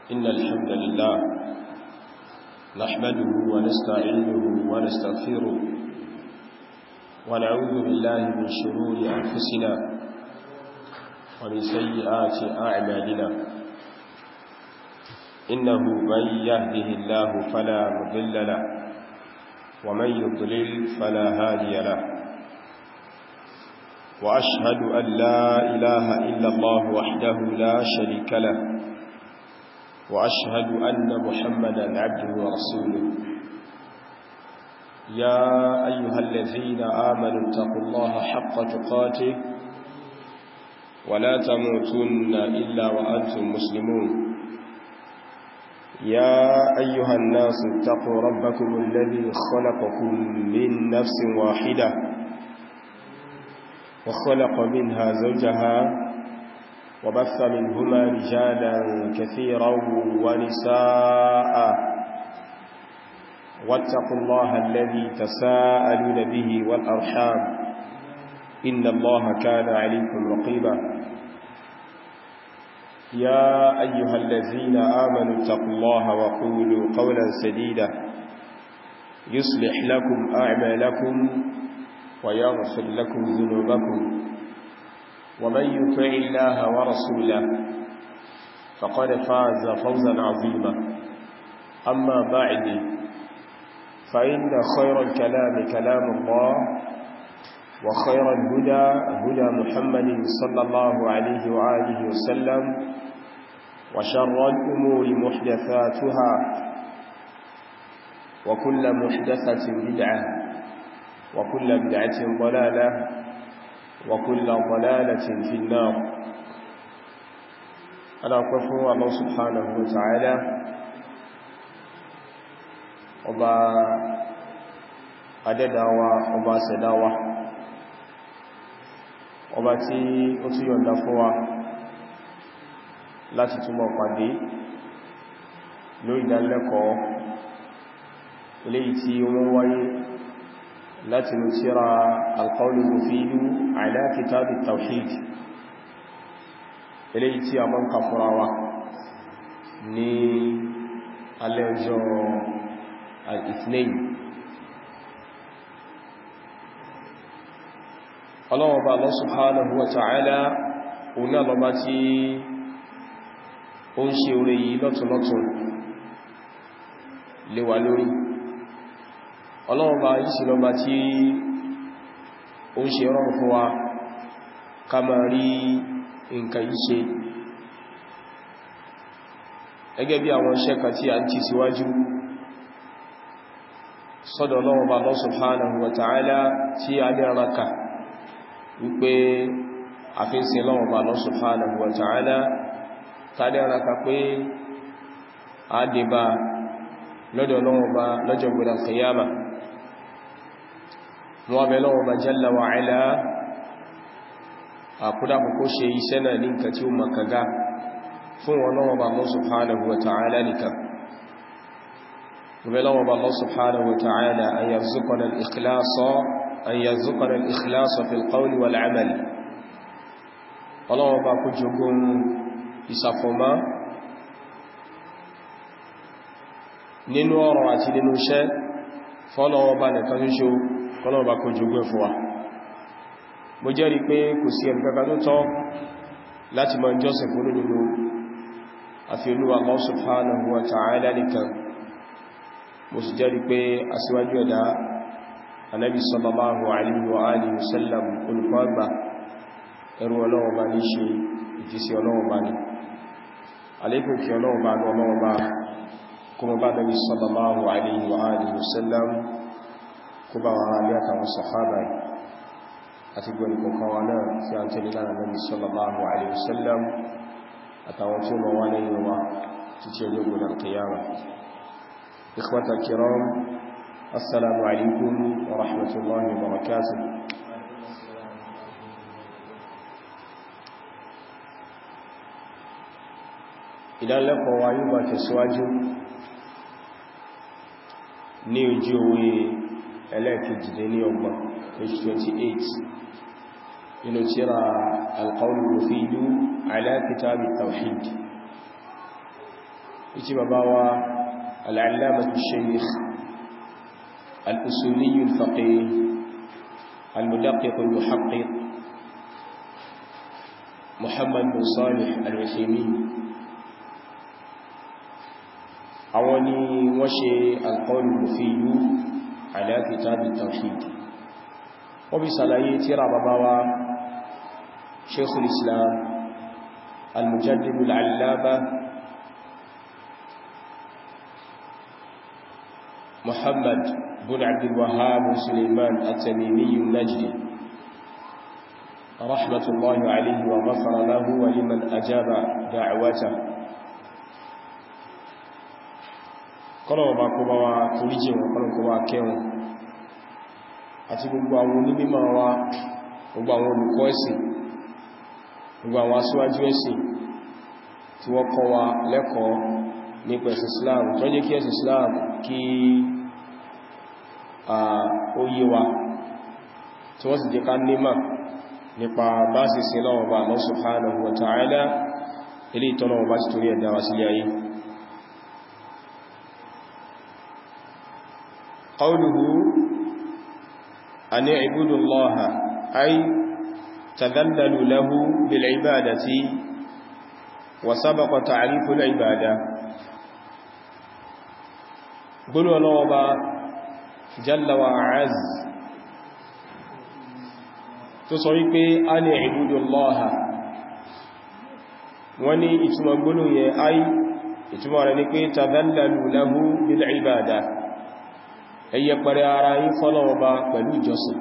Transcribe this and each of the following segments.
إن الحمد لله نحمده ونستعينه ونستغفره ونعوذ بالله من شرور أنفسنا ومن سيئات أعمالنا إنه من يهده الله فلا مضل له ومن يضلل فلا هادي له وأشهد أن لا إله إلا الله وحده لا شريك له وأشهد أن محمدا عبده ورسوله يا أيها الذين آمنوا اتقوا الله حق تقاته ولا تموتن إلا وأنتم مسلمون يا أيها الناس اتقوا ربكم الذي خلقكم من نفس واحدة وخلق منها زوجها وبث منهما رجالا كثيرا ونساء واتقوا الله الذي تساءلون به والأرحام إن الله كان عليكم رقيبا يا أيها الذين آمنوا اتقوا الله وقولوا قولا سديدا يصلح لكم أعمالكم ويغفر لكم ذنوبكم ومن يطع الله ورسوله فقد فاز فوزا عظيما أما بعد فإن خير الكلام كلام الله وخير الهدى هدى محمد صلى الله عليه وآله وسلم وشر الأمور محدثاتها وكل محدثة بدعة وكل بدعة ضلالة وكل ضلالة في النار. أنا أقول الله سبحانه وتعالى ọba adẹ́dáwà ọba ṣẹ̀dáwà ọba tí ó tún yọ̀ǹda fún wa láti túnmọ̀ pàdé lórí ìdánilẹ́kọ̀ọ́ eléyìí tí wọ́n wáyé láti mú tírà al-qawl al-mufid ala kitab at-tawhid eléyìí tí a mọ́ ń kà fúnra wa ní alẹ́ ọjọ́ al-ithnain. Ọlọ́hun Ọba Allah subhanahu wa ta'ala ọ̀nà lọ́bá tí ó ń ṣe orí yìí lọ́tùnlọ́tùn lé wa lórí. Ọlọ́hun Ọba yìí sí lọ́bá tí ó ń ṣe rọrùn fún wa ká máa rí nǹkan yìí ṣe gẹ́gẹ́ bí àwọn iṣẹ́ kan tí a ń ti síwájú sọ́dọ̀ Ọlọ́hun Ọba Allah subhanahu wa ta'ala tí a lè raka wípé àfíìsí Ọlọ́hun Ọba Allah subhanahu wa ta'ala ta lè raka pé a dé bá lọ́dọ̀ Ọlọ́hun Ọba lọ́jọ́ gbọ́dọ̀ qiyama wọ́n bẹ Ọlọ́hun Ọba jalla wa ala àkúdá kòkó ṣe iṣẹ́ náà ní nǹkan tí ó makaga fún Ọlọ́hun Ọba Allah subhanahu wa ta'ala nìkan. وبلغ الله سبحانه وتعالى أن يرزقنا الإخلاص في القول والعمل. الله باكو جوغون إسافوما nínú ọ̀rọ̀ àti nínú iṣẹ́ fọ́lọ́wọ́ bá nìkan ṣoṣo kọ́lọ́wọ́ bá kó jogún fún wa. Mo jẹ́rìí pé kò sí ẹnìkankan tó tọ́ láti máa jọ́sìn fún nínú àfi Olúwa Allah subhanahu wa ta'ala nìkan. Mo sì jẹ́rìí pé aṣíwájú ẹ̀dá Ànábì sallallahu alaihi wa alihi wasallam olùkọ́ àgbà ẹrú Ọlọ́run bá ní ṣe ìjísí Ọlọ́run bá ní alékùn kí Ọlọ́run bá ní Ọlọ́run bá kuma bá Ànábì sallallahu alaihi wa alihi wasallam kó bá wọn alẹ́ àtàwọn sàhábà àti gbọ́nì kọ̀kan wa náà tí a ń tẹ́lẹ̀ lára Ànábì sallallahu alaihi wasallam àtàwọn tí ó mọ̀ wá lẹ́yìn wa títí ọjọ́ gbọ́nà al-qiyamah. إخوة الكرام السلام عليكم ورحمة الله وبركاته. إذا لقوا وعيوبة تسواجه ní ojú owó ẹlẹ́kejìdínní ọgbọ̀n page 28 nínú tírà al-qawl al-mufid ala kitab at-tawhid ìtí bàbá wa al-allamatu shaykh al-usuli al-faqih al-mudaqqiq al-muhaqqiq Muhammad bin Salih al-Uthaymeen àwọn ni wọ́n ṣe al-qawl al-mufid ala kitab at-tawhid wọ́n bí sàlàyé tírà bàbá wa shaykh al-islam al-mujaddid al-allama Muhammad bin Abdul Wahhab Sulaiman at-Tamimi al-Najdi rahmatullahi alayhi wa ghafara lahu wa liman ajaba da'watahu kọ́lọ̀ ọba kó bá wa kúríjì wọn kọ́lọ̀ kó bá kẹwọn àti gbogbo àwọn onímọ̀ wa gbogbo àwọn olùkọ́ ẹ̀sìn gbogbo àwọn aṣíwájú ẹ̀sìn tí wọ́n kọ́ wa lẹ́kọ̀ọ́ nípa ẹ̀sìn Islam tó jẹ́ kí ẹ̀sìn Islam kí ó yé wa tí wọ́n sì jẹ́ ká nímọ̀ nípa bá sì sí lọ́wọ́ bá Allah subhanahu wa ta'ala ilé ìtọ́lọ́wọ́ bá ti torí ẹ̀dá wa sílé ayé. قوله أن اعبدوا الله أي تذللوا له بالعبادة وسبق تعريف العبادة قلوا الله جل وعز تصريك أن اعبدوا الله وني اتما قلوا أي اتما رنك تذللوا له بالعبادة ẹyẹ pẹ̀rẹ ara yí fọ́lọ́wọ́ba pẹ̀lú ìjọsìn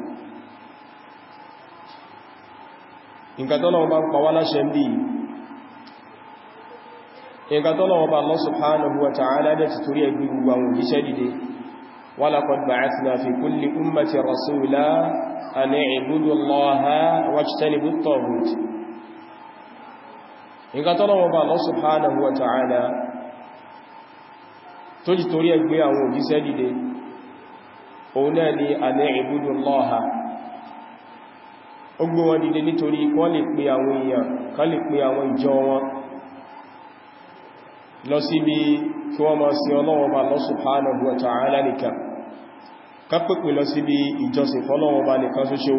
nǹkan tọ́lọ́wọ́ba ń pàwà láṣẹ bí nǹkan tọ́lọ́wọ́ba Allah subhanahu wa ta'ala dẹ̀ ti torí ẹgbẹ̀ gbogbo àwọn òjíṣẹ́ dìde wa laqad ba'athna fi kulli ummati rasula an i'budu Allaha wajtanibu at-taghut nǹkan tọ́lọ́wọ́ba Allah subhanahu wa ta'ala tó ti torí ẹgbẹ̀ àwọn òjíṣẹ́ dìde òun náà ni an i'budu Allaha ó gbé wọn dìde nítorí kọ́ lè pè àwọn èèyàn ká lè pè àwọn ìjọ wọn lọ síbi kí wọ́n máa sin Ọlọ́run Ọba Allah subhanahu wa ta'ala nìkan ká pèpè lọ síbi ìjọsìn fọ́lọ́run Ọba nìkan ṣoṣo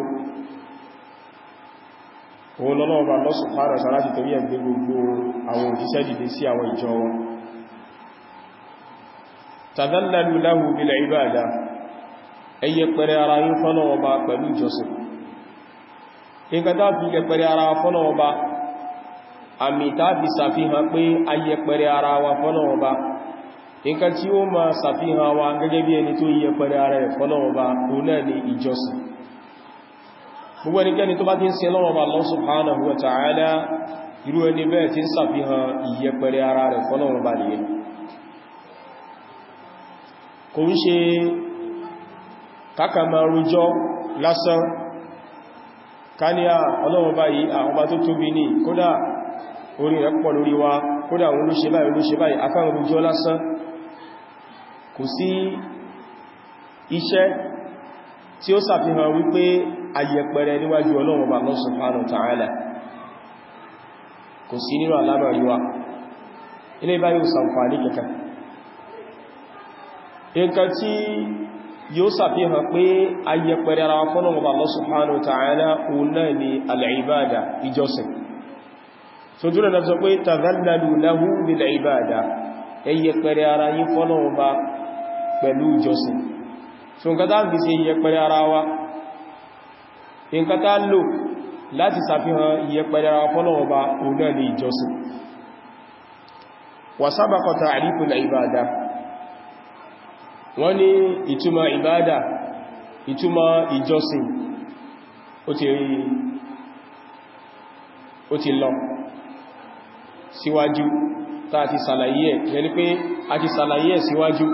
òun Ọlọ́run Ọba Allah subhanahu wa ta'ala ti torí ẹgbẹ́ gbogbo àwọn òjíṣẹ́ dìde sí àwọn ìjọ wọn tadhallalu lahu bil ibadah ẹyẹ pẹ̀rẹ ara yín fọ́lọ́wọ́ bá pẹ̀lú ìjọsìn nǹkan tàbí yẹpẹrẹ ara fọ́lọ́wọ́ bá àmì tàbí sàfihàn pé ayẹ pẹ̀rẹ ara wa fọ́lọ́wọ́ bá nǹkan tí ó ma sàfihàn wa gẹ́gẹ́ bí ẹni tó yẹpẹrẹ ara ẹ̀ fọ́lọ́wọ́ bá tó náà ní ìjọsìn gbogbo ẹnikẹ́ni tó bá ti ń ṣe lọ́wọ́ bá Allah subhanahu wa ta'ala irú ẹni bẹ́ẹ̀ ti ń sàfihàn ìyẹpẹrẹ ara rẹ̀ fọ́lọ́wọ́ bá nìyẹn kò ń ṣe káka ma rújọ́ lásán ká ní Ọlọ́run báyìí àwọn ọba tó tóbi ní kódà orí rẹ̀ pọ̀ lórí wa kódà òun ló ṣe báyìí akán rújọ́ lásán kò sí iṣẹ́ tí ó sàfihàn wípé ayẹpẹrẹ níwájú Ọlọ́run bá Allah subhanahu wa ta'ala kò sí nínú àlámọ̀rí wa ilé báyìí ò ṣàǹfààní kẹkẹ nǹkan tí yóò sàfihàn pé ayẹpẹrẹ ara fọ́nà ọba Allah subhanahu wa ta'ala òun náà ni al-ibada ìjọsìn so jùlọ na sọ pé tadhallalu lahu bil-ibada ẹyẹpẹrẹ ara yí fọ́nà ọba pẹ̀lú ìjọsìn so nǹkan tá fi ṣe ìyẹpẹrẹ ara wa nǹkan tá lò láti sàfihàn ìyẹpẹrẹ ara fọ́nà ọba òun náà ni ìjọsìn wa sabaqa ta'rifu al-ibada wọ́n ní ìtumọ̀ ìbádà ìtumọ̀ ìjọsìn ó ti lọ síwájú táà ti sàlàyé ẹ̀ yẹni pé a ti sàlàyé ẹ̀ síwájú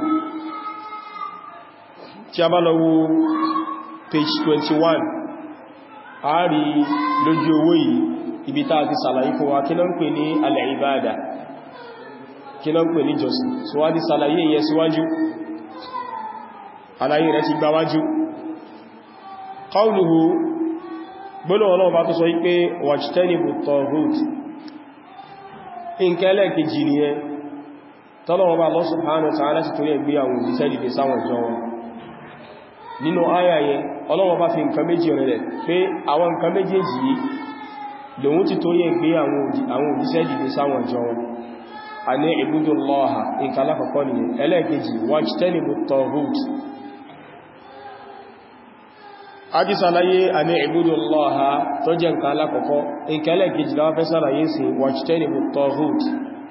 tí a bá lọ wo page 21 a rí lójú owó yìí ibi táà ti sàlàyé fún wa kí ló ń pè ní al-ibada kí ló ń pè ní ìjọsìn so wá ti sàlàyé yẹ síwájú àlàyé rẹ̀ ti gbáwájú qawluhu gbọ́nà ọlọ́wọ́ bá tó sọ wípé wajtanibu at-taghut ìkẹ́lẹ̀ kejì ni ẹ tọ́lọ́wọ́ bá Allah subhanahu wa ta'ala sì torí ẹgbẹ́ àwọn òjíṣẹ́ dìde sáwọn ìjọ wọn nínú àyà yẹn Ọlọ́run bá fi nǹkan méjì rẹ̀ pé àwọn nǹkan méjèèjì yìí lòun ti torí ẹgbẹ́ àwọn òjíṣẹ́ dìde sáwọn ìjọ wọn a ní ibudullaha nǹkan alákọ̀ọ́kọ́ nìyẹn ẹlẹ́ẹ̀kejì wajtanibu at-taghut a ti sàlàyé a ní ibudullaha tó jẹ́ nǹkan alákọ̀ọ́kọ́ nǹkan ẹlẹ́ẹ̀kejì láwá fẹ́ sàlàyé sí wajtanibu at-taghut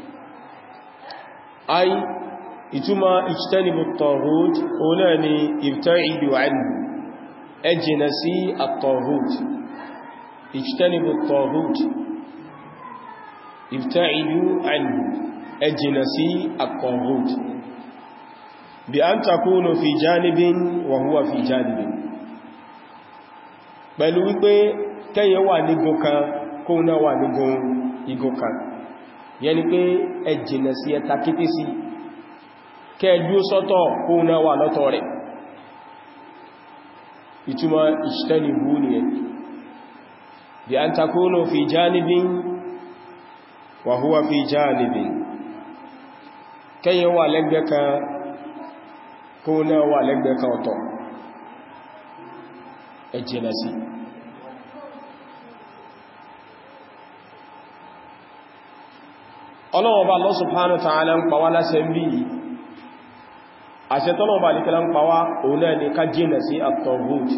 ay ìtumọ̀ ijtanibu at-taghut òun náà ni ibta'idu anhu ẹ jìnà sí at-taghut ijtanibu at-taghut ibta'idu anhu ẹ jìnà sí at-taghut bí an takunu fi janibin wa huwa fi janibin pẹ̀lú wípé kẹ́yẹ wà nígun kan kó náà wà nígun igun kan yẹni pé ẹ jìnà sí ẹta kété sí kẹ́ẹ̀dú sọ́tọ̀ kó náà wà lọ́tọ̀ rẹ̀ ìtumọ̀ ijtanibu ni ẹ̀ bí an takunu fi janibin wa huwa fi janibin kẹ́yẹ wà lẹ́gbẹ́ kan kó náà wà lẹ́gbẹ́ kan ọ̀tọ̀ ẹ jìnà sí Ọlọ́run Ọba Allah subhanahu wa ta'ala ń pàwà láṣẹ bí àṣẹ tọ́lọ́run Ọba nìkẹ́lá ń pàwà òun náà ni ká jìnà sí at-taghut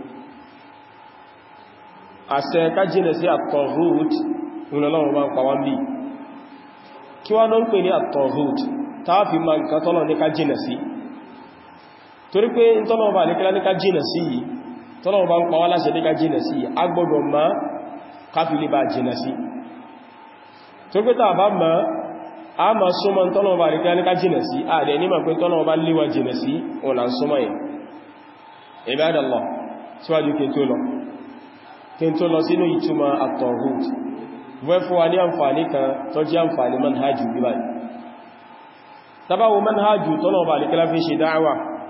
àṣẹ ká jìnà sí at-taghut òun Ọlọ́run Ọba ń pàwà bí kí wá ló ń pè ní at-taghut táàfí ma nǹkan tọ́lọ́run ní ká jìnà sí torí pé tọ́lọ́run Ọba nìkẹ́lá ní ká jìnà sí yìí tọ́lọ́run bá ń pa wá láṣẹ ní ká jìnà sí a gbọ́dọ̀ mọ̀ káfílì bá jìnà sí tó pé tàà bá mọ̀ a ma súnmọ́ tọ́lọ́run bá rí ká jìnà sí a dẹ̀ ní ma pé tọ́lọ́run bá léwà jìnà sí ọ̀nà súnmọ́ yẹn Ibadallah síwájú kí n tó lọ sínú ìtumọ̀ at-taghut wẹ́ fún wa ní àǹfààní kan tó jẹ́ àǹfààní manhajù bíbáyìí tabawo manhajù tọ́lọ́run bá rí ká fi ṣe dáwà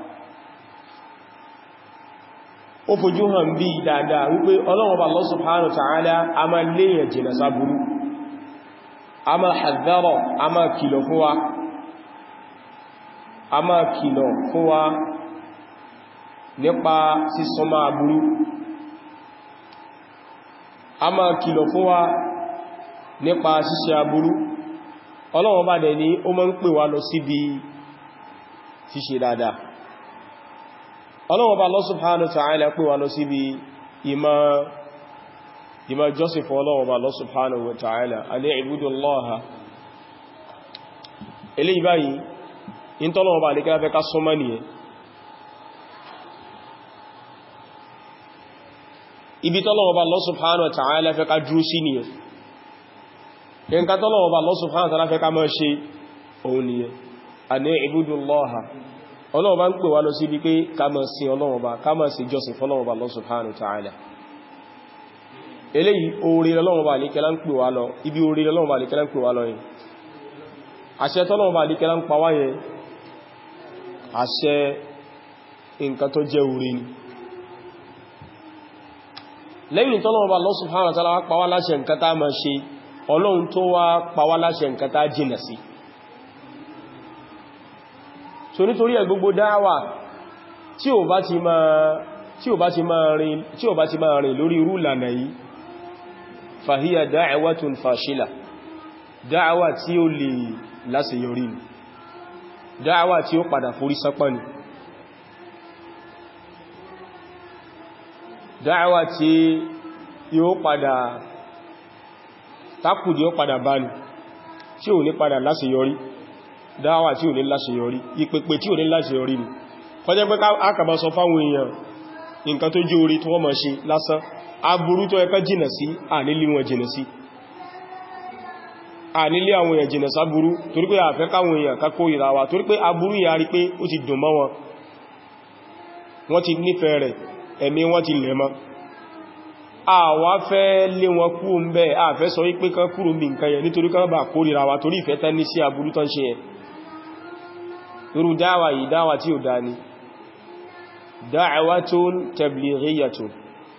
ó fojú hàn bí dáadáa wípé Ọlọ́run Allah subhanahu wa ta'ala a máa léyàn jìnà sáburú a máa hadhara a máa kìlọ̀ fún wa a máa kìlọ̀ fún wa nípa sísọmọ́ aburú a máa kìlọ̀ fún wa nípa ṣíṣe aburú Ọlọ́run bá dẹ̀ ní ó máa ń pè wá lọ síbi ṣíṣe dáadáa Ọlọ́run bá Allah subhanahu wa ta'ala pè wá lọ síbi ìmá jọ́sìn fún Ọlọ́run bá Allah subhanahu wa ta'ala alẹ́ ibudullaha eléyìí báyìí in tọ́lọ́run bá alékẹ́lá fẹ́ ká súnmọ́ nìyẹn ibi tọ́lọ́run bá Allah subhanahu wa ta'ala fẹ́ ká dúró sí nìyẹn yẹn ká tọ́lọ́run bá Allah subhanahu wa ta'ala fẹ́ ká máa ṣe òun nìyẹn alẹ́ ibudullaha Ọlọ́run bá ń pè wá lọ sí ibi pé ká máa sìn Ọlọ́run bá ká máa sìn jọ́sìn fún Ọlọ́run bá Allah subhanahu wa ta'ala eléyìí orí Ọlọ́run bá ní kẹ́lá ń pè wá lọ ibi orí Ọlọ́run bá ní kẹ́lá ń pè wá lọ yìí àṣẹ tọ́lọ́run bá ní kẹ́lá ń pa wá yẹn àṣẹ nǹkan tó jẹ́ orí ni lẹ́yìn tọ́lọ́run bá Allah subhanahu wa ta'ala pa wá láṣẹ nǹkan tá máa ṣe Ọlọ́run tó wá pa wá láṣẹ nǹkan tá jìnà sí so nítorí ẹ̀ gbogbo dáwà tí ò bá ti máa rìn lórí irú ìlànà yìí fàhíyà da'watun fashila dáwà tí ó lè láṣeyọrí ni dáwà tí ó padà forí sápá ni dáwà tí yóò padà tákùdí ó padà bá ní tí ò ní padà láṣeyọrí dáwà tí ò ní láṣeyọrí ìpèpè tí ò ní láṣeyọrí ni kọjẹ́ pé ákàbà sọ fáwọn èèyàn nǹkan tó jẹ́ orí tí wọ́n máa ṣe lásán aburú tó ẹka jìnà sí ànílé wọn jìnà sí ànílé àwọn èèyàn jìnà sáburú torí pé àfẹ́ káwọn èèyàn kákó ìràwà torí pé aburú yà rí pé ó ti dùn mọ́ wọn wọ́n ti nífẹ̀ẹ́ rẹ̀ ẹ̀mí wọ́n ti lẹ̀ mọ́ àwa fẹ́ lé wọn kú ń bẹ́ àfẹ́ sọ wípé kán kúrò ní nǹkan yẹn nítorí kán bá kó ìràwà torí ìfẹ́ tán ní sí aburú tán ṣe yẹn irú dáwà yìí dáwà tí ò dá ní da'watun tablighiyatun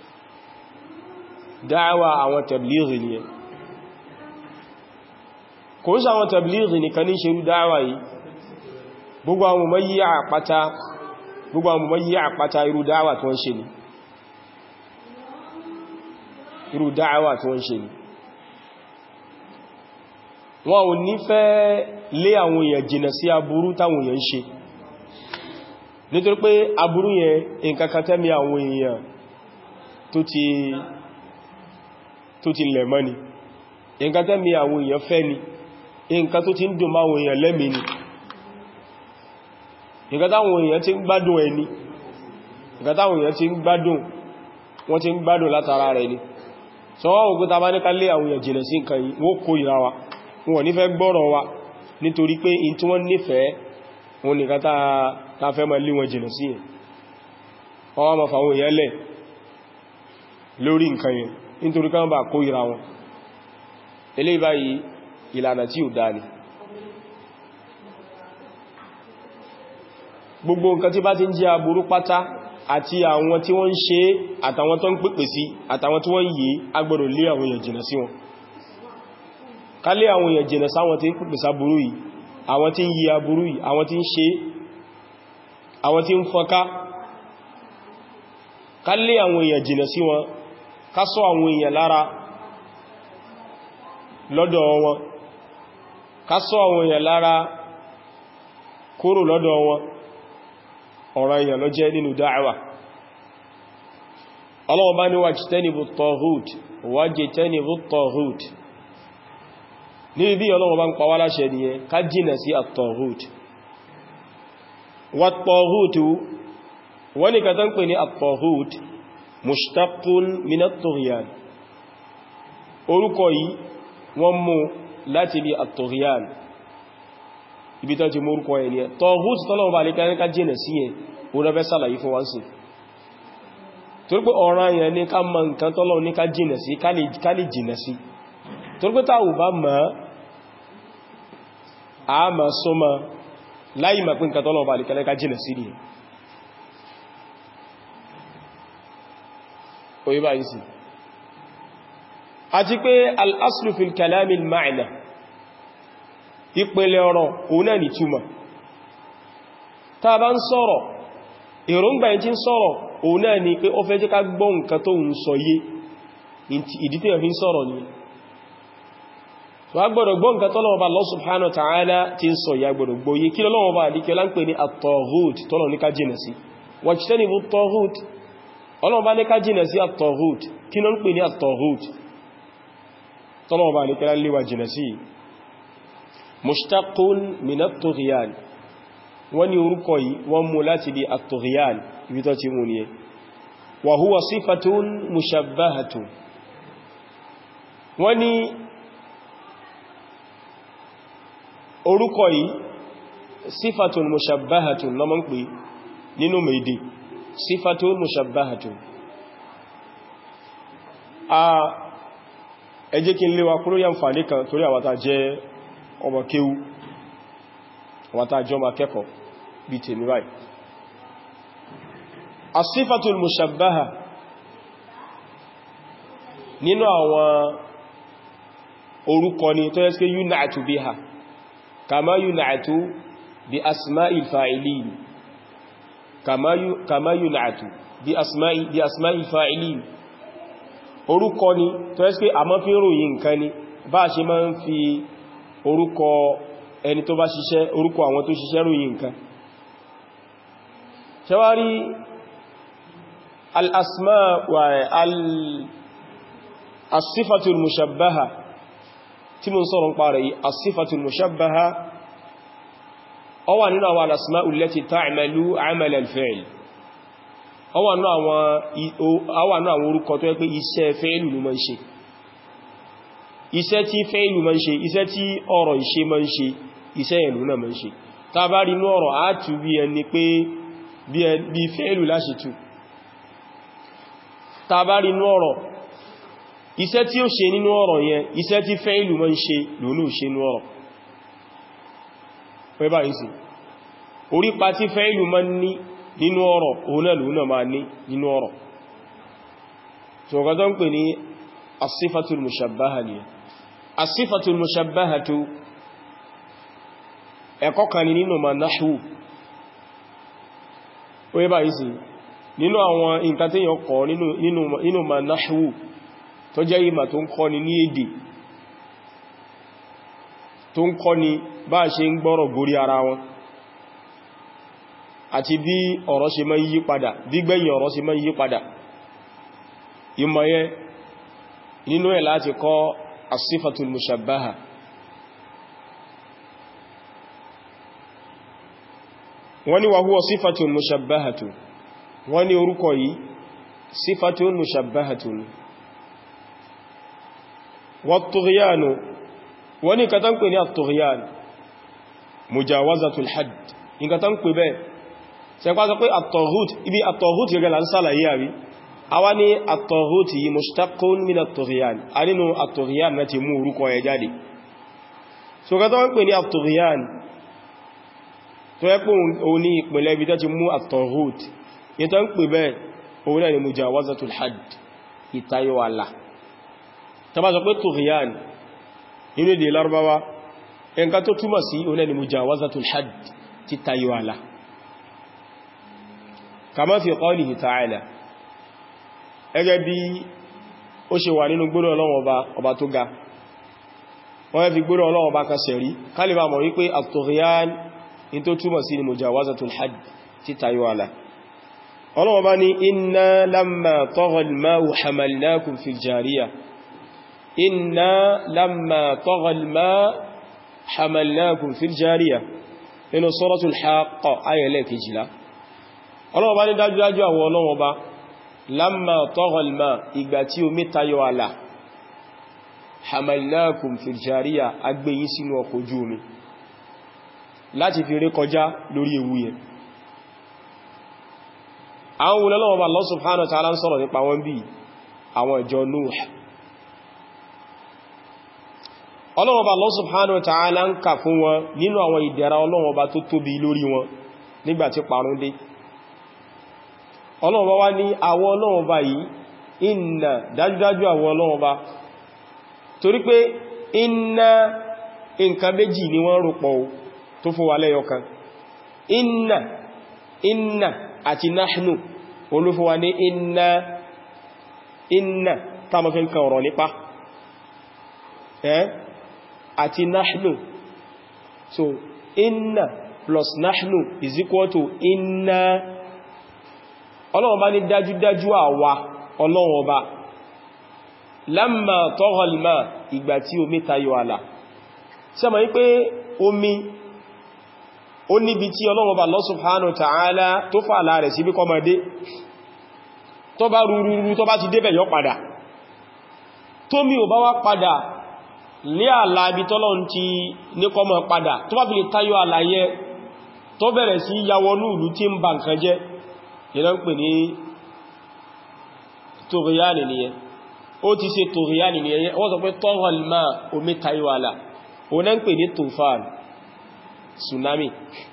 dáwà àwọn tablighi ni kò ń sáwọn tablighi nìkan ní ṣe dáwà yìí gbogbo àwọn ọmọ yí àpáta irú dáwà tí wọ́n ṣe ni wọ́n ò ní fẹ́ lé àwọn èèyàn jìnà sí aburú táwọn èèyàn ṣe nítorí pé aburú yẹn nǹkan kan tẹ́mi àwọn èèyàn tó ti lẹ̀mọ́ ni nǹkan tẹ́mi àwọn èèyàn fẹ́ ni nǹkan tó ti ń dùn máwọn èèyàn lẹ́mí ni nǹkan táwọn èèyàn ti ń gbádùn ẹni nǹkan táwọn èèyàn ti ń gbádùn wọ́n ti ń gbádùn látara rẹ̀ ni so wọ́n ògbé ta bá ní ká lé àwọn èèyàn jìnà sí nǹkan yìí wọ́n kó ìra wa wọ́n nífẹ́ gbọ́rọ̀ wa nítorí pé in tí wọ́n nífẹ̀ẹ́ wọn nìkan ta fẹ́ máa lé wọn jìnà sí yẹn wọ́n máa fàwọn èèyàn lẹ̀ lórí nǹkan yẹn nítorí ká bá kó ìra wọn eléyìí báyìí ìlànà tí ò dáa ni gbogbo nǹkan tí bá ti ń jẹ́ aburú pátá àti àwọn tí wọ́n ń ṣe àtàwọn tó ń pèpè sí àtàwọn tí wọ́n ń yìí agbọ́dọ̀ lé àwọn èèyàn jìnà sí wọn ká lé àwọn èèyàn jìnà sáwọn tí ń pèpè sáburú yìí àwọn tí ń yí aburú yìí àwọn tí ń ṣe àwọn tí ń fọ́nká ká lé àwọn èèyàn jìnà sí wọn ká ṣọ́ àwọn èèyàn lára lọ́dọ̀ wọn ká ṣọ́ àwọn èèyàn lára kúrò lọ́dọ̀ wọn ọ̀rọ̀ èèyàn ló jẹ́ nínú dá'wà Allah bá ní wajtanibu at-taghut wajtanibu at-taghut ní ibi Allah bá ń pa wá láṣẹ nìyẹn ká jìnà sí at-taghut wat-taghutu wọ́n ni kàtán pè ní at-taghut mushtaqqun min at-tughyan orúkọ yìí wọ́n mú láti bí at-tughyan ibi tó ti mórúkọ ẹni ẹ̀ taghut tọ́lọ́wọ́ bá lè ká jìnà sí ẹ̀ onáfẹ́ sàlàyé fún wánsì torí pé ọ̀ràn yẹn ní ká mọ̀ nǹkan tọ́lọ́wọ́ ní ká jìnà sí ká lè jìnà sí torí pé táwù bá mọ̀ á mọ̀ sọ́mọ̀ láì mọ̀ pé nǹkan tọ́lọ́wọ́ bá lè ká jìnà sí ni oye báyìí sí àti pé al-aslu fil kalami al-ma'na ìpínlẹ̀ ọ̀rọ̀ òun náà ni túmọ̀ tá bá ń sọ̀rọ̀ èròǹgbà yìí tí ń sọ̀rọ̀ òun náà ni pé ó fẹ́ jẹ́ ká gbọ́ nǹkan tó ń sọ yé ìdí tí wọ́n fi ń sọ̀rọ̀ ni so a gbọ́dọ̀ gbọ́ nǹkan tọ́lọ́wọ́ bá Allah subhanahu wa ta'ala tí ń sọ ya gbọ́dọ̀ gbọ́ yé kí lọ́wọ́ bá àdíkẹ́ láńpẹ́ ní at-taghut tọ́lọ̀ ní ká jìnà sí wajtanibu at-taghut ọlọ́wọ́ bá ní ká jìnà sí at-taghut kí ló ń pè ní at-taghut tọ́lọ́wọ́ bá àdíkẹ́ láńléwà jìnà sí mushtaqun min at-tughyan wọ́n ní orúkọ yìí wọ́n mú láti di at-tughyan ibi tó ti mú ní ẹ wa huwa sifatun mushabbahatun wọ́n ní orúkọ yìí sifatun mushabbahatun ló máa ń pè nínú méjì sifatun mushabbahatun ẹ jẹ́ kí n léwa kúrò yà ń fà ní kan torí àwátá jẹ́ ọmọ kéwú àwátá jọ ma kẹ́kọ̀ọ́ bí tèmi báyìí as-sifatul mushabbaha nínú àwọn orúkọ ni tó yẹ́ sí yuna'tu biha kama yuna'tu bi asma'il fa'ilin kama yuna'tu bi asma'il fa'ilin orúkọ ni tó yẹ́ sí pé a máa fi ròyìn nǹkan ni bá ṣe máa ń fi orúkọ ẹni tó bá ṣiṣẹ́ orúkọ àwọn tó ṣiṣẹ́ ròyìn nǹkan ṣẹwárí al-asma wa as-sifatul mushabbaha tí mo ń sọ̀rọ̀ ń parẹ̀ yìí as-sifatul mushabbaha ó wà nínú àwọn al-asma'u allati ta'malu 'amal al-fi'l ó wà nínú àwọn orúkọ tó yẹ pé iṣẹ́ fi'lu ló máa ń ṣe iṣẹ́ tí fi'lu máa ń ṣe iṣẹ́ tí ọ̀rọ̀ ìṣe máa ń ṣe iṣẹ́ ìlú náà máa ń ṣe tá bá rí inú ọ̀rọ̀ á tú bí ẹni pé bí fi'lu láṣìtú tá bá rí inú ọ̀rọ̀ iṣẹ́ tí ó ṣe nínú ọ̀rọ̀ yẹn iṣẹ́ tí fi'lu máa ń ṣe lónú ṣe nínú ọ̀rọ̀ pẹ́ báyìí sí orípa tí fi'lu máa ń ní nínú ọ̀rọ̀ òun náà lónà máa ní nínú ọ̀rọ̀ ṣọ̀gọ́dọ́ ń pè ní as-sifatul mushabbaha ni as-sifatul mushabbahatu ẹ̀kọ́ kan ní nínú ma nahwu ó yẹ báyìí sí nínú àwọn nǹkan tí yàn kọ́ nínú ma nahwu tó jẹ́ ìmà tó ń kọ́ ni ní èdè tó ń kọ́ ni bá ṣe ń gbọ́rọ̀ gorí ara wọn àti bí ọ̀rọ̀ ṣe máa ń yí padà bí gbẹ̀yìn ọ̀rọ̀ ṣe máa ń yí padà ìmọ̀ yẹn nínú ẹ̀ láti kọ́ as-sifatul mushabbaha wọ́n ní wa huwa sifatun mushabbahatu wọ́n ní orúkọ yìí sifatun mushabbahatu wat-tughyanu wọ́n ní nǹkan tán pè ní at-tughyan mujawazatul hadd nǹkan tán pè bẹ́ẹ̀ ṣe pàá sọ pé at-taghut ibi at-taghut gẹ́gẹ́ la ń sàlàyé àrí a wá ní at-taghut yìí mushtaqun min at-tughyan a nínú at-tughyan na ti mú orúkọ ẹ jáde so nǹkan tán pè ní at-tughyan tó yẹ pé òun ní ìpìnlẹ̀ ibi tán ti mú at-taghut yìí tán pè bẹ́ẹ̀ òun náà ni mujawazatul hadd ìtayọ àlà tá bá sọ pé tughyan nínú èdè Lárúbáwá nǹkan tó túmọ̀ sí òun náà ni mujawazatul hadd ti tayọ àlà kama fi qawlihi ta'ala ẹgẹ́ bí ó ṣe wà nínú gbọ́nà Ọlọ́run ọba tó ga wọ́n fi gbọ́nà Ọlọ́run ọba kan sẹ̀rí kálíbà mọ̀ wípé at-tughyan in tó túmọ̀ sí ni mujawazatul hadd ti tayọ àlà Ọlọ́run ọba ní inna lamma tagha al-ma'u hamalnakum fil jariyah inna lamma tagha al-ma'u hamalnakum fil jariyah nínú suratul Haqqa ayẹlẹ́ kejìlá Ọlọ́run bá ní dájúdájú àwọn Ọlọ́run bá lamma tagha al-ma ìgbà tí omi tayọ àlà hamalnakum fil jariyah agbéyín sínú ọkọ̀ ojú omi láti fi ré kọjá lórí ewu yẹn àwọn Ọlọ́run bá Allah subhanahu wa ta'ala ń sọ̀rọ̀ nípa wọn bí àwọn ìjọ Nuh Ọlọ́run bá Allah subhanahu wa ta'ala ń kà fún wọn nínú àwọn ìdẹ̀ra Ọlọ́run bá tó tóbi lórí wọn nígbàtí parun dé Ọlọ́run bá wá ní àwọn Ọlọ́run bá yìí inna dájúdájú àwọn Ọlọ́run bá torí pé inna nǹkan méjì ni wọ́n rúpọ̀ tó fún wa lẹ́yọkan inna àti nahnu olúfún wa ní inna tàbí fi ń kan ọ̀rọ̀ nípa àti nahnu so inna plus nahnu is equal to inna Ọlọ́run bá ní dájúdájú àwa Ọlọ́run ọba lamma tagha al-ma ìgbà tí omi tayọ àlà sẹ́mọ̀ wípé omi ó níbi tí Ọlọ́run ọba Allah subhanahu wa ta'ala tó fà àlà rẹ̀ sí bí kọmọdé tó bá rúrú tó bá ti débẹ̀ yọ padà tó mi ò bá wá padà ní àlà ibi tọ́lọ́run ti ní kọmọ padà tó bá fi lè tayọ àlà yẹ tó bẹ̀rẹ̀ sí yàwọnú ìlú tí ń ba nǹkan jẹ́ ìran pè ní tòríyàní nìyẹn ó ti ṣe tòríyàní nìyẹn wọ́n sọ pé tagha al-ma omi tayọ àlà òun náà ń pè ní tufan tsunami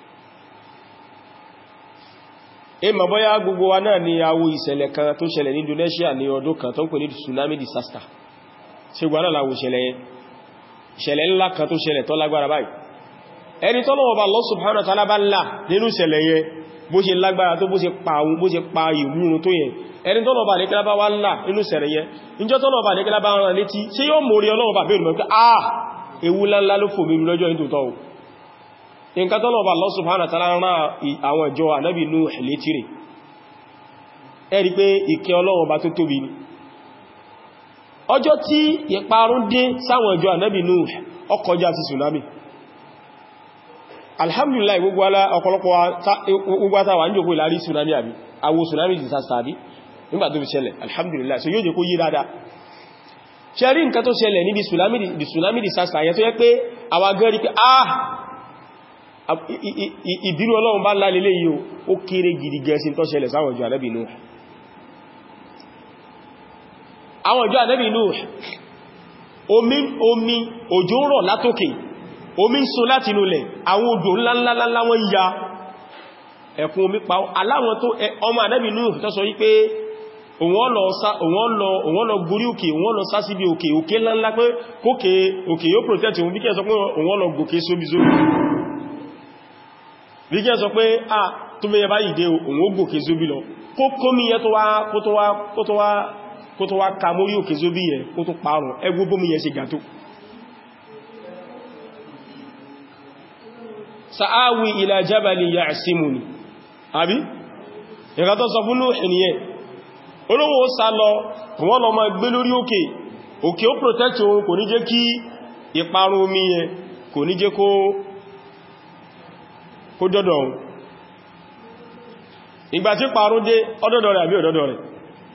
ma bọ́yá gbogbo wa náà ni àwọ ìṣẹ̀lẹ̀ kan tó ṣẹlẹ̀ ní Indonesia ní ọdún kan tó ń pè ní tsunami disaster ṣe gbà náà láwọ ìṣẹ̀lẹ̀ ńlá kan tó ṣẹlẹ̀ tó lágbára báyìí ẹni tọ́lọ́wọ́ bá Allah subhanahu wa ta'ala bá ńlá nínú ìṣẹ̀lẹ̀ yẹn bó ṣe lágbára tó bó ṣe pa ìwúrun tó yẹn ẹni tọ́lọ́wọ́ bá nìkẹ́lá bá wá ńlá nínú ìṣẹ̀lẹ̀ yẹn ìjọ tọ́lọ́wọ́ bá nìkẹ́lá bá rán létí ṣé yóò mórí Ọlọ́run bá bèèrè mọ́ pé ewu ńlá ló fò mí lọ́jọ́ ní tòótọ́ nǹkan tọ́lọ́wọ́ bá Allah subhanahu wa ta'ala rán àwọn ìjọ ànábì Nuh létí rẹ̀ ẹ rí pé ìkẹ́ Ọlọ́run bá tó tóbi ni ọjọ́ tí ìparun dé sáwọn ìjọ ànábì Nuh ó kọjá sí tsunami alhamdulillah gbogbo ọ̀pọ̀lọpọ̀ gbogbo àtàwà ní òkú ìlàrí tsunami àbí àwọ tsunami disaster àbí nígbà tó fi ṣẹlẹ̀ alhamdulillah so yóò jẹ́ kó yí dáadáa ṣe rí nǹkan tó ṣẹlẹ̀ níbi tsunami disaster yẹn tó yẹ pé àwa gan rí pé ìbínú Ọlọ́run bá ńlá lélé yìí ó kéré gidi gẹ̀ẹ́sì tó ṣẹlẹ̀ sáwọn ìjọ ànábì Nuh àwọn ìjọ ànábì Nuh omi òjò ń rọ̀ látókè omi ń so láti inúlẹ̀ àwọn odò ńláńláńlá wọ́n ya ẹ̀kún omi pa aláwọn tó ọmọ ànábì Nuh tó sọ wípé òun lọ gorí òkè òun lọ sá síbi òkè ńláńlá pé òkè yóò protect òun bí kẹ́ sọ pé òun lọ gòkè sóbi bí kẹ́ sọ pé tó bẹ́yẹ bá ìdé òun ó gòkè zóbí lọ kó kómi yẹ kó tó wá ka mórí òkè zóbí yẹ kó tó parun ẹgbó bómi yẹ ṣe gàtó sa'awi ila jabali ya'simuni àbí ìgbà tó sọ fún ènìyàn olówó sá lọ wọ́n lọ máa gbé lórí òkè ó protect òun kò ní jẹ́ kí ìparun omi yẹn kò ní jẹ́ kó dọ́dọ̀ òun ìgbà tí parun dé ọdọ́dọ̀ rẹ̀ àbí ọdọ́dọ̀ rẹ̀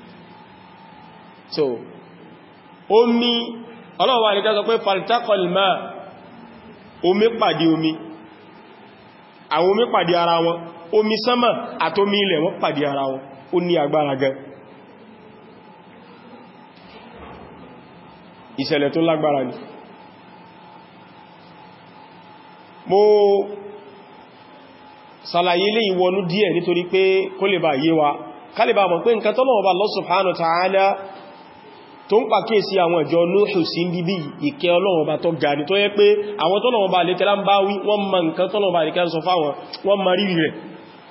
so omi ọlọ́wọ́ àríká sọ pé faltaqal ma omi pàdé omi àwọn omi pàdé ara wọn omi sánmà àtomi ilẹ̀ wọ́n pàdé ara wọn ó ní agbára gan ìṣẹ̀lẹ̀ tó lágbára ni mo ṣàlàyé lè ìwọnú díẹ̀ nítorí pé kó lè bá yé wa ká lè bá mọ̀ pé nǹkan tọ́lọ́run Ọba Allah subhanahu wa ta'ala tó ń pàkíyèsí àwọn ìjọ Núhù sí bíbí ìkẹ́ Ọlọ́run Ọba tó ga ní tó yẹ pé àwọn tọ́lọ́run Ọba àlékẹ́lá ń bá wí wọ́n mọ̀ nǹkan tọ́lọ́run Ọba àlékẹ́lá sọ fáwọn wọ́n mọ̀ rírì rẹ̀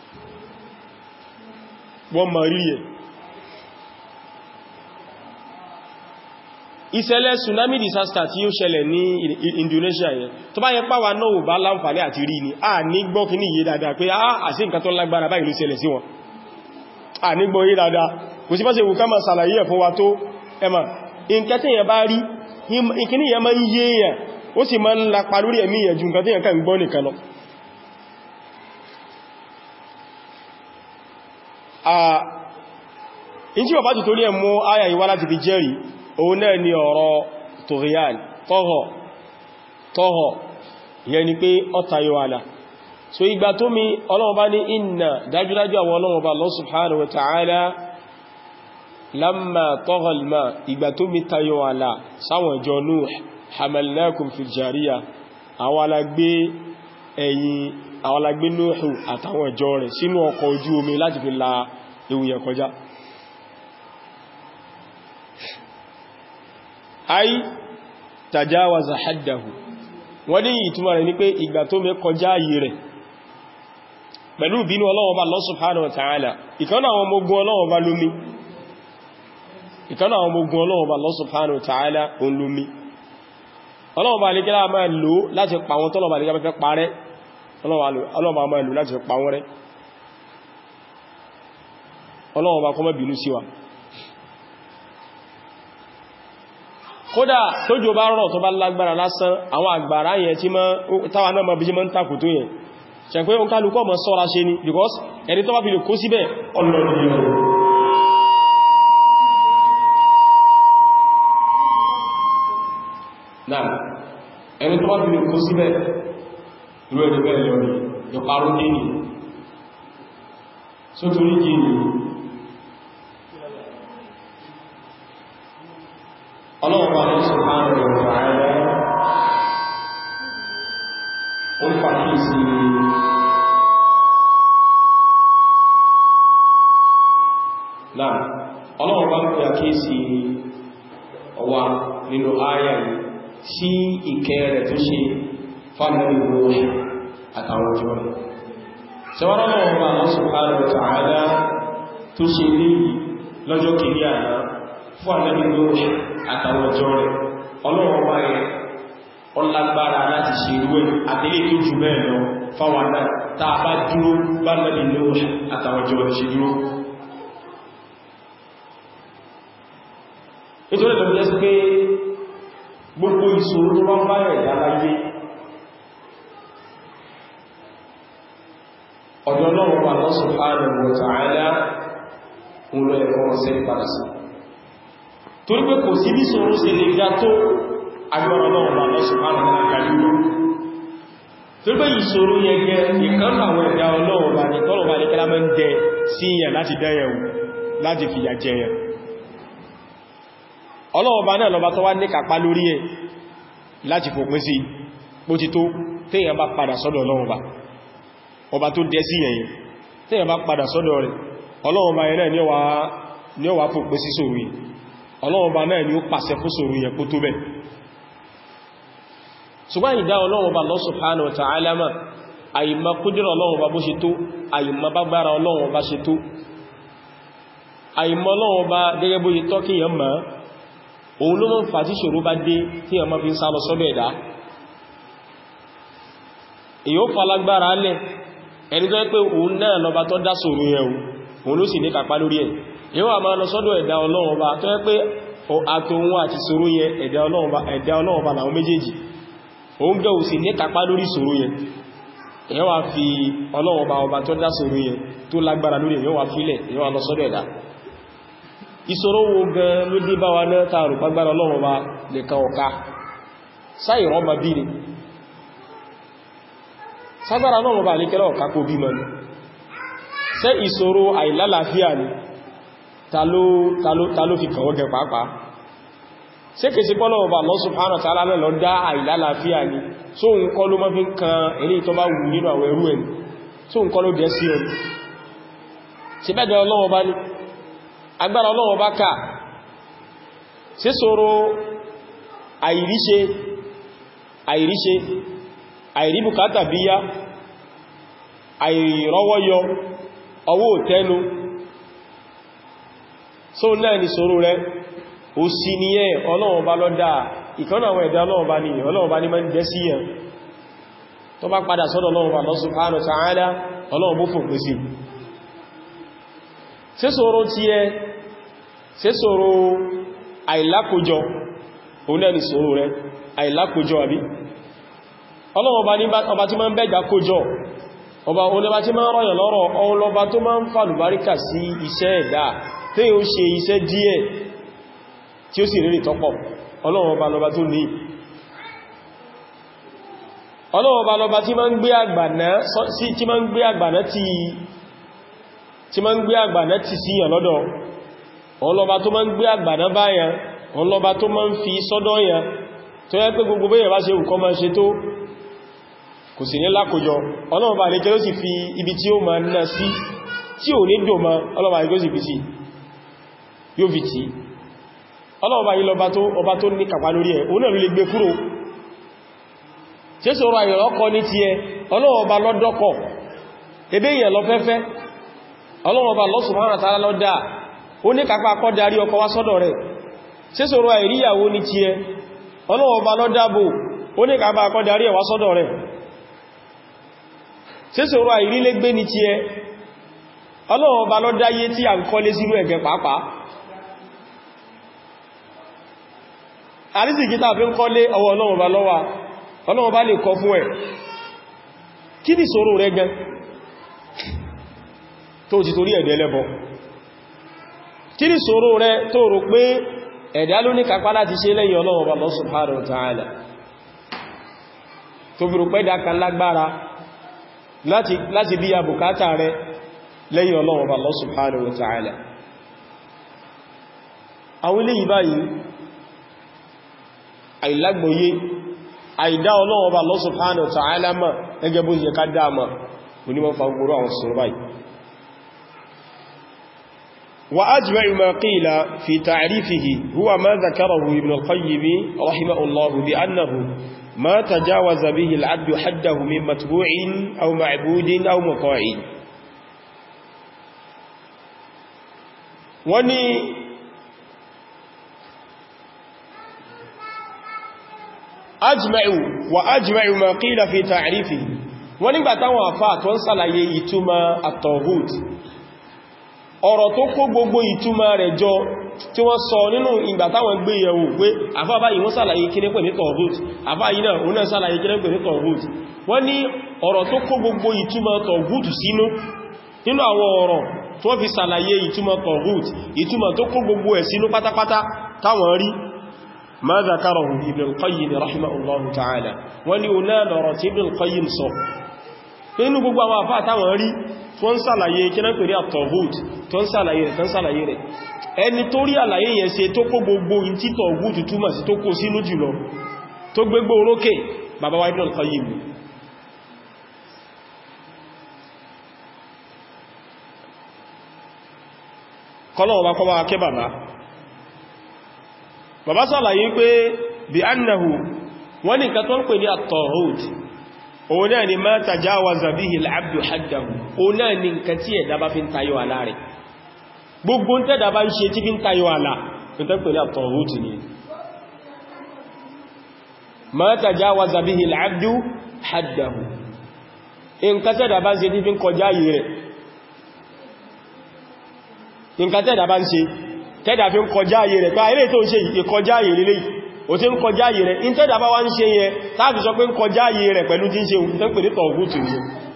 ìṣẹ̀lẹ̀ tsunami disaster tí ó ṣẹlẹ̀ ní Indonesia yẹn tó bá yẹ páwà náà ò bá láǹfààní àti rí ni a ní gbọ́ kí ní iye dáadáa pé àṣí nǹkan tó lágbára báyìí ló ṣẹlẹ̀ sí wọn a ní gbọ́ iye dáadáa kò sí fásẹ̀ ìwòká máa ṣàlàyé ẹ̀ fún wa tó ẹmà nǹkan tí yẹn bá rí ìkíní yẹn máa ń yé èèyàn ó sì máa ń lapa lórí ẹ̀mí yẹn ju nǹkan tí yẹn kàn gbọ́ nìkan lọ in tí bàbá jù torí ẹ̀ mú áyà ìwá láti fi jẹ́rìí òun náà ni ọ̀rọ̀ tòríyàn tọ́họ̀ yẹn ni pé ọ́tayọ àlà so ìgbà tó mi Ọlọ́run bá ní inna dájúdájú àwọn Ọlọ́run bá Allah subhanahu wa ta'ala lamma tagha al-ma ìgbà tó mi tayọ àlà sáwọn ìjọ Nuh hamalnakum fil jariya àwọn alágbé Nuhu àtàwọn ìjọ rẹ̀ sínú ọkọ̀ ojú omi láti fi la ewu yẹn kọjá ay tajawaza haddahu wọ́n ní ìtumọ̀ rẹ̀ ní pé ìgbà tó mẹ́ kọjá ayé rẹ̀ pẹ̀lú ìbínú Ọlọ́run Ọba Allah subhanahu wa ta'ala ìkan àwọn ọmọ ogun Ọlọ́run Ọba lómi ìkan àwọn ọmọ ogun Ọlọ́run Ọba Allah subhanahu wa ta'ala òun lómi Ọlọ́run Ọba alékẹ́lá máa lò láti pa wọn tọ́lọ̀ alékẹ́lá fẹ́ parẹ́ Ọlọ́run Ọba máa lò láti pa wọn rẹ́ Ọlọ́run Ọba kó má bínú sí wa kódà tójò bá rọ̀ tó bá lágbára lásán àwọn àgbàrá yẹn tí táwà náà ma bí jí mọ́ ń takò tó yẹn ṣe pé oún kálukọ́ mọ́ sọ́ra ṣe ni because ẹni tó bá fi lè kó síbẹ̀ ẹni tó bá fi lè kó síbẹ̀ irú ẹni bẹ́ẹ̀ lọ rí ìparun gíní sótórí gíní ọlọ́ọ̀pàá ní subhanahu wa ta'ala ó fàkí sí náà ọlọ́ọ̀pàá pè àkíyèsí ọwá nínú ayà yìí sí ìkẹ́ rẹ̀ tó ṣe fánàlìwò àtàwọn ọjọ́ rẹ̀ ṣẹwọ́n ọlọ́ọ̀pàá ní subhanahu wa ta'ala tó ṣe ní lọ́jọ́ kìí àná fún ànàlìwò àtàwọn ọjọ́ rẹ̀ ọlọ́run wá rẹ̀ ọlágbára láti ṣe irú ẹ̀ àtẹ́lẹ̀ tó jù bẹ́ẹ̀ lọ fáwọn náà tàà bá dúró bá mẹ́lì lóòrùn àtàwọn ọjọ́ rẹ̀ ṣe dúró nítorí tó jẹ́ sí pé gbogbo ìṣòro tó bá ń báyẹ̀ ìdáláyé ọ̀dọ̀ ọlọ́run wà Allah subhanahu wa ta'ala ń lọ ẹ̀kọ́ ọ̀sẹ̀ padà sí torí pé kò sí bí sọ̀rọ̀ sí lè ga tó agbára Ọlọ́run bá Allah subhanahu wa ta'ala gàlúwò torí pé ìṣòro yẹn gẹ ìkan àwọn ẹ̀dá Ọlọ́run bá ní tọ́lọ̀ bá ní kẹ́lá mẹ́ ń dẹ sí yẹn láti dẹ́yẹ̀wò láti fìyà jẹyẹn Ọlọ́run bá náà lọba tó wá ní kàpá lórí ẹ̀ láti fòpin sí bó ti tó téèyàn bá padà sọ́dọ̀ Ọlọ́run bá ọba tó dẹ sí yẹn téèyàn bá padà sọ́dọ̀ rẹ̀ Ọlọ́run bá yẹn náà ni ó wà fòpin sí sòrò yìí Ọlọ́run bá náà ni ó pàṣẹ fún sòrò yẹn kó tó bẹ̀ ṣùgbọ́n ìdá Ọlọ́run bá Allah subhanahu wa ta'ala àìmọ̀ kúdírà Ọlọ́run Ọba bó ṣe tó, àìmọ̀ bágbára Ọlọ́run Ọba ṣe tó, àìmọ̀ Ọlọ́run Ọba gẹ́gẹ́ bó ṣe tọ́ kí èèyàn mọ̀, òun ló mọ́ fà tí ṣòro bá dé tí èèyàn máa fi ń sá lọ sọ́dọ̀ ẹ̀dá. èyí ó falágbára lẹ̀ ẹni tó yẹ pé òun náà lọba tó dá ṣòro yẹn òun ló sì ní kápá lórí ẹ̀. èyí wà máa lọ sọ́dọ̀ ẹ̀dá Ọlọ́run Ọba tó yẹ pé àtòun àti ṣòro yẹn ẹ̀dá Ọlọ́run Ọba làwọn méjèèjì, òun gẹ́ ò sì ní kápá lórí ṣòro yẹn. èyí wà fi Ọlọ́run Ọba tó dá ṣòro yẹn tó lágbára lórí èyí wà fílẹ̀, èyí wà lọ sọ́dọ̀ ẹ̀dá. ìṣòro wo gan ló dé bá wa náà tààrù pàgbára Ọlọ́run Ọba nìkan ọ̀ká sáìrọ̀ ọmọ bí ni ságbára Ọlọ́run Ọba nìkẹ́lẹ̀ ọ̀ká kó bí mọ́ ni ṣé ìṣòro àìlálàáfíà ni ta ló fi kàwọ́ gẹ pàápàá ṣé kèsí pọ́lọ̀ Ọba Allah subhanahu wa ta'ala lọ dá àìlálàáfíà ni tó ń kọ́ ló mọ́ fi ń kan èyí tó bá wù nínú àwọn ẹrú ẹni tó ń kọ́ ló dẹ̀ sí ẹni ṣe bẹ́ẹ̀ Ọlọ́run Ọba ni agbára Ọlọ́run Ọba ká ṣé ṣòro àìríṣe àìríbùkátà bíyá àìrọ́wọ́yọ ọwọ́ òtẹ́nu só náà ni ṣòro rẹ̀ ó sì ní ẹ̀ Ọlọ́run Ọba lọ́dá ìkan àwọn ẹ̀dá Ọlọ́run Ọba ní Ọlọ́run Ọba ní máa ń jẹ́ sí ẹ̀ tó bá padà sọ́dọ̀ Ọlọ́run Ọba subhanahu wa ta'ala Ọlọ́run bó fò pèsè ṣé ṣòro tí ẹ ṣé ṣòro àìlákójọ òun náà ni ṣòro rẹ̀ àìlákójọ àbí Ọlọ́run Ọba ní ọba tí máa ń bẹ́gbà kójọ ọba olọba tí máa ń rọ̀yàn lọ́rọ̀ ọlọ́ba tó máa ń fàlùbáríkà sí iṣẹ́ ẹ̀dá tí ó ṣe iṣẹ́ díẹ̀ tí ó sì rí tọ́pọ̀ Ọlọ́run Ọba lọba tó ní Ọlọ́run Ọba lọba tí máa ń gbé àgbàná ti síyàn lọ́dọ̀ ọlọ́ba tó máa ń gbé àgbàná báyàn ọlọ́ba tó máa ń fi sọ́dọ̀ yàn tó yẹ pé gbogbo bẹ́yẹ̀ bá ṣe ùkọ́ máa ṣe tó kò sì ní lákòjọ Ọlọ́run Ọba lè kẹ́ ló sì fi ibi tí ó máa ná sí tí ò ní dòmá Ọlọ́run Ọba lè kó sì fi sí yóò fi tí Ọlọ́run Ọba yìí ọba tó ní kàpá lórí ẹ̀ òun náà ló lè gbé kúrò ṣe sọ̀rọ̀ àyọ̀rọ̀kọ́ ní ti ẹ Ọlọ́run Ọba lọ́dọ́kọ̀ ebé yẹn lọ fẹ́fẹ́ Ọlọ́run Ọba Allah subhanahu wa ta'ala lọ́dá ó ní kàpá kọ́ darí ọkọ wá sọ́dọ̀ rẹ̀ ṣe sọ̀rọ̀ àìríyàwó ní ti ẹ Ọlọ́run Ọba lọ́dábò ó ní kàpá kọ́ darí ẹwà sọ́dọ̀ rẹ̀ ṣe sọ̀rọ̀ àìrílégbé ní ti ẹ Ọlọ́run Ọba lọ́dáyé tí a ń kọ́lé sínú ẹ̀gẹ́ pàápàá àrísìkí tàbí ń kọ́lé ọwọ́ Ọlọ́run Ọba ló wà Ọlọ́run Ọba lè kọ fún ẹ̀ kí ni ìṣòro rẹ̀ gan tó ti torí ẹ̀dẹ̀ lẹ́bọ kí ni ìṣòro rẹ̀ tó rò pé ẹ̀dá ló ní kápá láti ṣe lẹ́yìn Ọlọ́run Ọba Allah subhanahu wa ta'ala tó fi rò pé dákan lágbára láti bí ya bùkátà rẹ̀ lẹ́yìn Ọlọ́run Ọba Allah subhanahu wa ta'ala àwọn ilé yìí báyìí àìlágbòye àìdá Ọlọ́run Ọba Allah subhanahu wa ta'ala mọ̀ ẹgẹ́ bó yẹ ká dáma onímọ̀ fagboro àwọn sọ̀rọ̀ báyìí wa ajma'u ma qila fi ta'rifihi huwa ma dhakarahu Ibn al-Qayyim rahimahullahu bi annahu ma tajawaza bihi al-'abdu haddahu min matbu'in aw ma'budin aw muta'in wani ajma'u ma qila fi ta'rifihi wọ́n nígbà táwọn àfáà tó ń ṣàlàyé ìtumọ̀ at-taghut ọ̀rọ̀ tó kó gbogbo ìtumọ̀ rẹ̀ jọ tí wọ́n sọ nínú ìgbà táwọn gbé yẹ̀wò pé àfáà báyìí wọ́n ṣàlàyé kíní pè ní taghut àfáà yìí náà òun náà ṣàlàyé kíní pè ní taghut wọ́n ní ọ̀rọ̀ tó kó gbogbo ìtumọ̀ taghut sínú nínú àwọn ọ̀rọ̀ tó fi ṣàlàyé ìtumọ̀ taghut ìtumọ̀ tó kó gbogbo ẹ̀ sínú pátápátá táwọn rí ما ذكره ابن القيم رحمه الله تعالى ولي أولاد رتب القيم صف inú gbogbo àwọn àfáà táwọn rí tó ń ṣàlàyé kí náà pèrè at-taghut tó ń ṣàlàyé rẹ̀ ẹni tó rí àlàyé yẹn ṣe tó kó gbogbo in tí taghut túmọ̀ sí tó kó sínú jùlọ tó gbégbó orókè bàbá wa Ibn al-Qayyim kọlọ̀wọ̀ bá kọba akẹ́ bàbá ṣàlàyé pé bí annahu wọ́n ní nǹkan tó ń pè ní at-taghut òun náà ni ma tajawaza bihi al-abdu haddahu òun náà ni nǹkan tí ẹ̀dá bá fi ń tayọ àlà rẹ̀ gbogbo ń tẹ́dà bá ń ṣe tí fi ń tayọ àlà ìtẹ́pẹ̀lẹ̀ at-taghut ni ma tajawaza bihi al-abdu haddahu nǹkan tẹ́dà bá ń ṣe tí fi ń kọjá yìí rẹ̀ nǹkan tẹ́dà bá ń ṣe tẹ́dà fi ń kọjá yìí rẹ̀ pé ilé tó ń ṣe ìkọjá yìí lélẹ̀ ò tí ń kọjá yìí rẹ̀ in tẹ́dà bá wá ń ṣe yẹn táàfi sọ pé ń kọjá yìí rẹ̀ pẹ̀lú tí ń ṣe ìtẹ́pẹ̀lẹ̀ taghut ni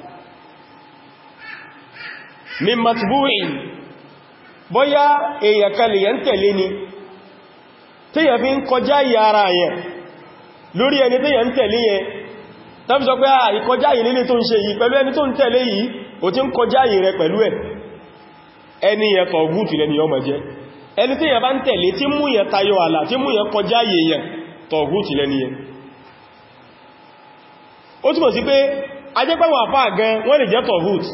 min matbu'in bóyá èèyàn kan lè yẹn tẹ̀lé ni tíyàn fi ń kọjá yìí ara yẹn lórí ẹni tíyàn tẹ̀lé yẹn tàbí sọ pé ìkọjá yìí nílé tó ń ṣe yìí pẹ̀lú ẹni tó ń tẹ̀lé yìí ò tí ń kọjá yìí rẹ pẹ̀lú ẹ̀ ẹni yẹn tọ̀gútù lẹ́ni ọmọ jẹ́ ẹni tí yẹn bá ń tẹ̀lé tí mú yẹn tayọ àlà tí mú yẹn kọjá yìí yẹn tọ̀gútù lẹ́ni yẹn ó túnmọ̀ sí pé ajẹ́pẹ̀wọ̀n àfáà gan wọ́n lè jẹ́ tọ̀gútù